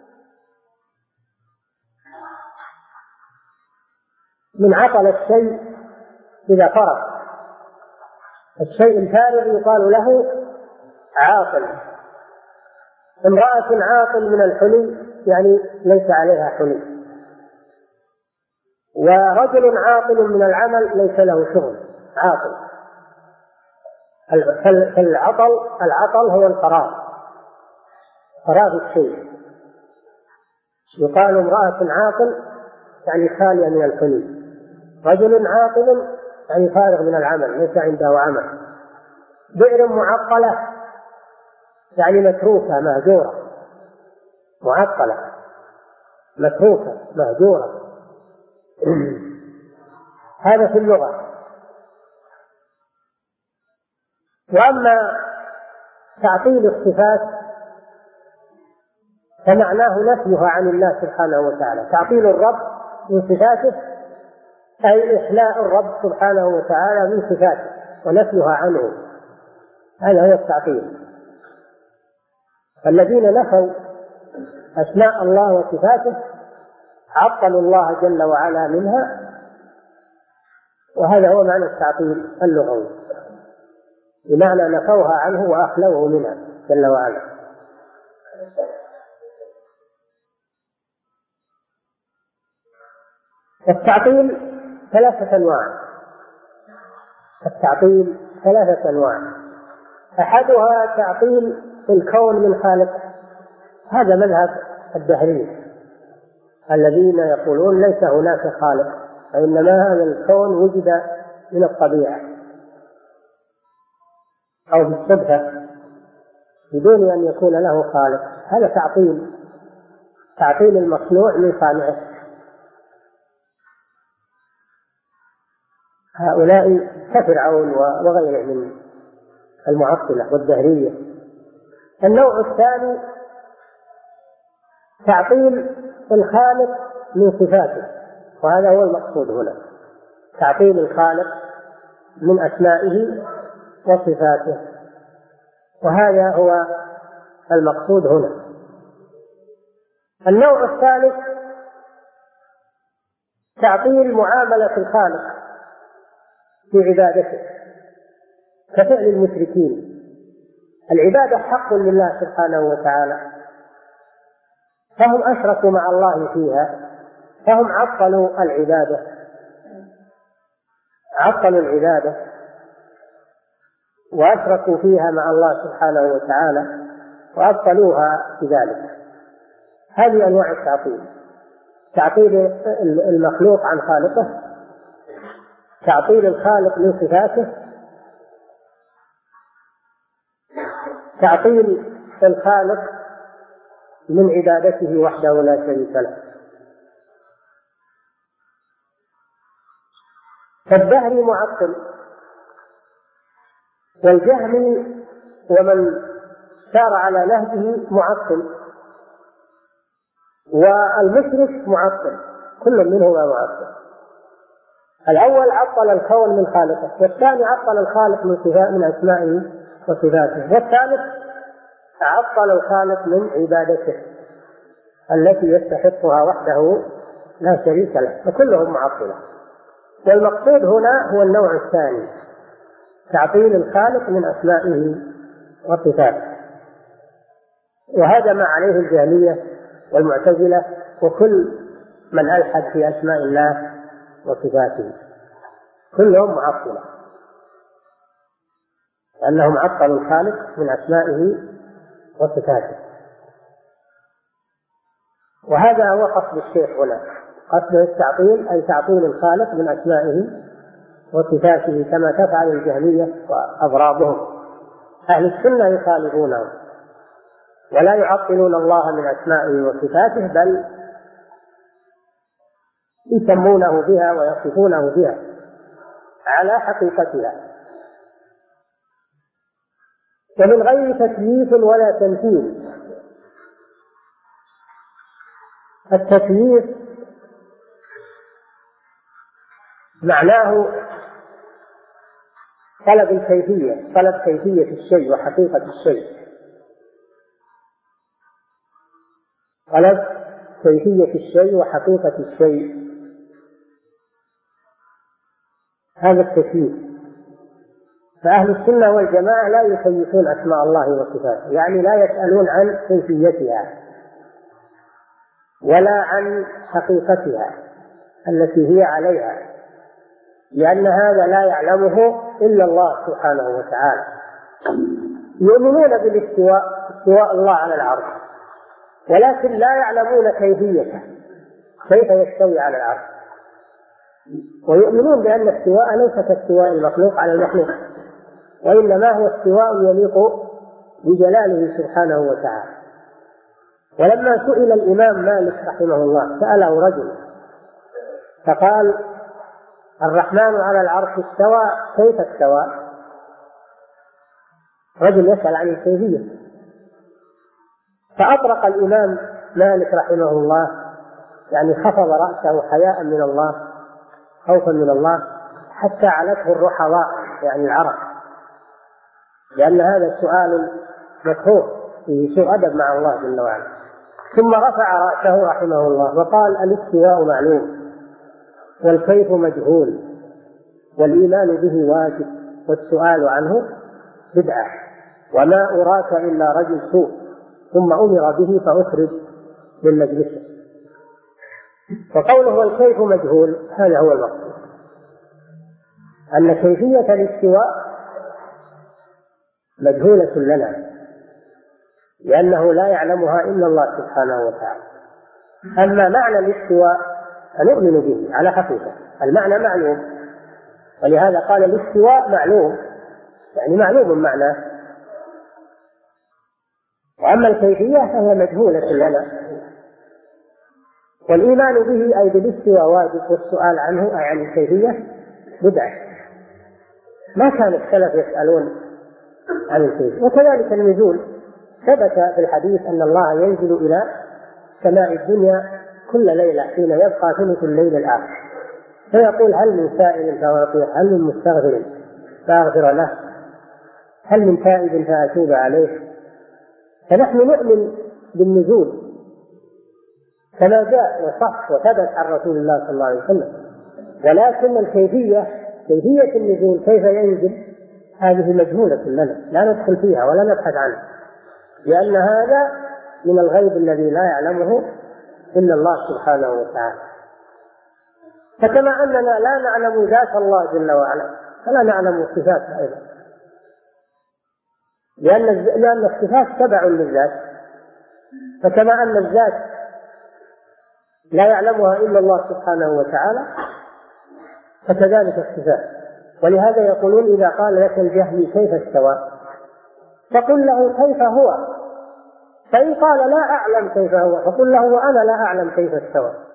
من عطل الشيء إذا فرغ، الشيء الفارغ يقال له عاطل. امرأة عاطل من الحلي يعني ليس عليها حلي، ورجل عاطل من العمل ليس له شغل، عاطل. فالعطل العطل هو الفراغ، فراغ الشيء. يقال امرأة عاطل يعني خالية من الحلي، رجل عاطل يعني فارغ من العمل ليس عنده عمل. بئر معطلة يعني متروكة مهجورة، معطلة متروكة مهجورة. هذا في اللغة. وأما تعطيل الصفات فمعناه نفيها عن الله سبحانه وتعالى. تعطيل الرب من صفاته أي إحلاء الرب سبحانه وتعالى من صفاته ونفيها عنه، هذا هو التعطيل. فالذين نفوا أسماء الله وصفاته عطلوا الله جل وعلا منها، وهذا هو معنى التعطيل اللغوي، بمعنى نفوها عنه وأخلوه منها جل وعلا. التعطيل ثلاثة أنواع. التعطيل ثلاثة أنواع. أحدها تعطيل الكون من خالق، هذا مذهب الدهرية الذين يقولون ليس هناك خالق، وإنما هذا الكون وجد من الطبيعة أو بالصدفة بدون أن يكون له خالق. هذا تعطيل، تعطيل المصنوع من صانعه. هؤلاء كفرعون وغيره من المعطلة والدهرية. النوع الثاني تعطيل الخالق من صفاته، وهذا هو المقصود هنا، تعطيل الخالق من أسمائه وصفاته، وهذا هو المقصود هنا. النوع الثالث تعطيل معاملة الخالق في عبادته كفعل المشركين. العبادة حق لله سبحانه وتعالى، فهم أشركوا مع الله فيها، فهم عطلوا العبادة، عطلوا العبادة وأشركوا فيها مع الله سبحانه وتعالى وأبطلوها بذلك. هذه أنواع التعطيل: تعطيل المخلوق عن خالقه، تعطيل الخالق من صفاته، تعطيل الخالق من عبادته وحده لا شريك له. فالدهري معطل، والجهمي ومن سار على نهجه معطل، والمشرك معطل، كل منهما معطل. الأول عطل الكون من خالقه، والثاني عطل الخالق من صفات من أسمائه وصفاته، والثالث عطل الخالق من عبادته التي يستحقها وحده لا شريك له، فكلهم معطلة. والمقصود هنا هو النوع الثاني، تعطيل الخالق من أسمائه وصفاته، وهذا ما عليه الجهمية والمعتزلة وكل من ألحد في أسماء الله وصفاته، كلهم معطلة، لأنهم عطلوا الخالق من أسمائه وصفاته. وهذا هو قصد الشيخ هنا، قصده التعطيل أي تعطيل الخالق من أسمائه وصفاته كما تفعل الجهمية وأضرابهم. أهل السنة يخالفونهم ولا يعطلون الله من أسمائه وصفاته، بل يسمونه بها ويصفونه بها على حقيقتها، ومن غير تكييف ولا تمثيل. التكييف معناه طلب الكيفية، طلب كيفية الشيء وحقيقة الشيء، طلب كيفية الشيء وحقيقة الشيء، هذا التكييف. فأهل السنة والجماعة لا يكيفون أسماء الله وصفاته، يعني لا يسألون عن كيفيتها ولا عن حقيقتها التي هي عليها، لأن هذا لا يعلمه إلا الله سبحانه وتعالى. يؤمنون بالاستواء، استواء الله على العرش، ولكن لا يعلمون كيفيته، كيف يستوي على العرش. ويؤمنون بأن الاستواء ليس كاستواء المخلوق على المخلوق، وإنما هو استواء يليق بجلاله سبحانه وتعالى. ولما سئل الإمام مالك رحمه الله، سأله رجل فقال: الرحمن على العرش استوى، كيف استوى؟ رجل يسأل عن الكيفية، فأطرق الإمام مالك رحمه الله، يعني خفض رأسه حياء من الله، خوفا من الله، حتى علته الرحضاء يعني العرق، لأن هذا سؤال مكروه فيه سوء أدب مع الله جل وعلا. ثم رفع رأسه رحمه الله وقال: الاستواء معلوم والكيف مجهول والإيمان به واجب والسؤال عنه بدعة وما أراك إلا رجل سوء. ثم أمر به فأخرج من مجلسه. وقوله والكيف مجهول هذا هو المقصود، أن كيفية الاستواء مجهولة لنا، لأنه لا يعلمها إلا الله سبحانه وتعالى. أما معنى الاستواء فنؤمن به على حقيقة، المعنى معلوم، ولهذا قال الاستواء معلوم، يعني معلوم معناه. وأما الكيفية فهي مجهولة لنا. والإيمان به أي بالاستواء واجب، والسؤال عنه أي عن الكيفية بدعة. ما كان السلف يسألون عن الكيفية. وكذلك النزول، ثبت في الحديث أن الله ينزل إلى سماء الدنيا كل ليلة حين يبقى ثلث الليل الآخر، فيقول: هل من سائل فأعطيه، هل من مستغفر فأغفر له، هل من تائب فأتوب عليه. فنحن نؤمن بالنزول كما جاء وصح وثبت عن رسول الله صلى الله عليه وسلم، ولكن الكيفية، كيفية النزول كيف ينزل، هذه مجهولة لنا، لا ندخل فيها ولا نبحث عنها، لأن هذا من الغيب الذي لا يعلمه إلا الله سبحانه وتعالى. فكما أننا لا نعلم ذات الله جل وعلا فلا نعلم صفاته أيضا، لأن لأن الصفات تبع للذات. فكما أن الذات لا يعلمها إلا الله سبحانه وتعالى فكذلك الصفات. ولهذا يقولون: إذا قال لك الجهمي كيف استوى فقل له كيف هو، فإن قال لا أعلم كيف هو فقل له وأنا لا أعلم كيف استوى.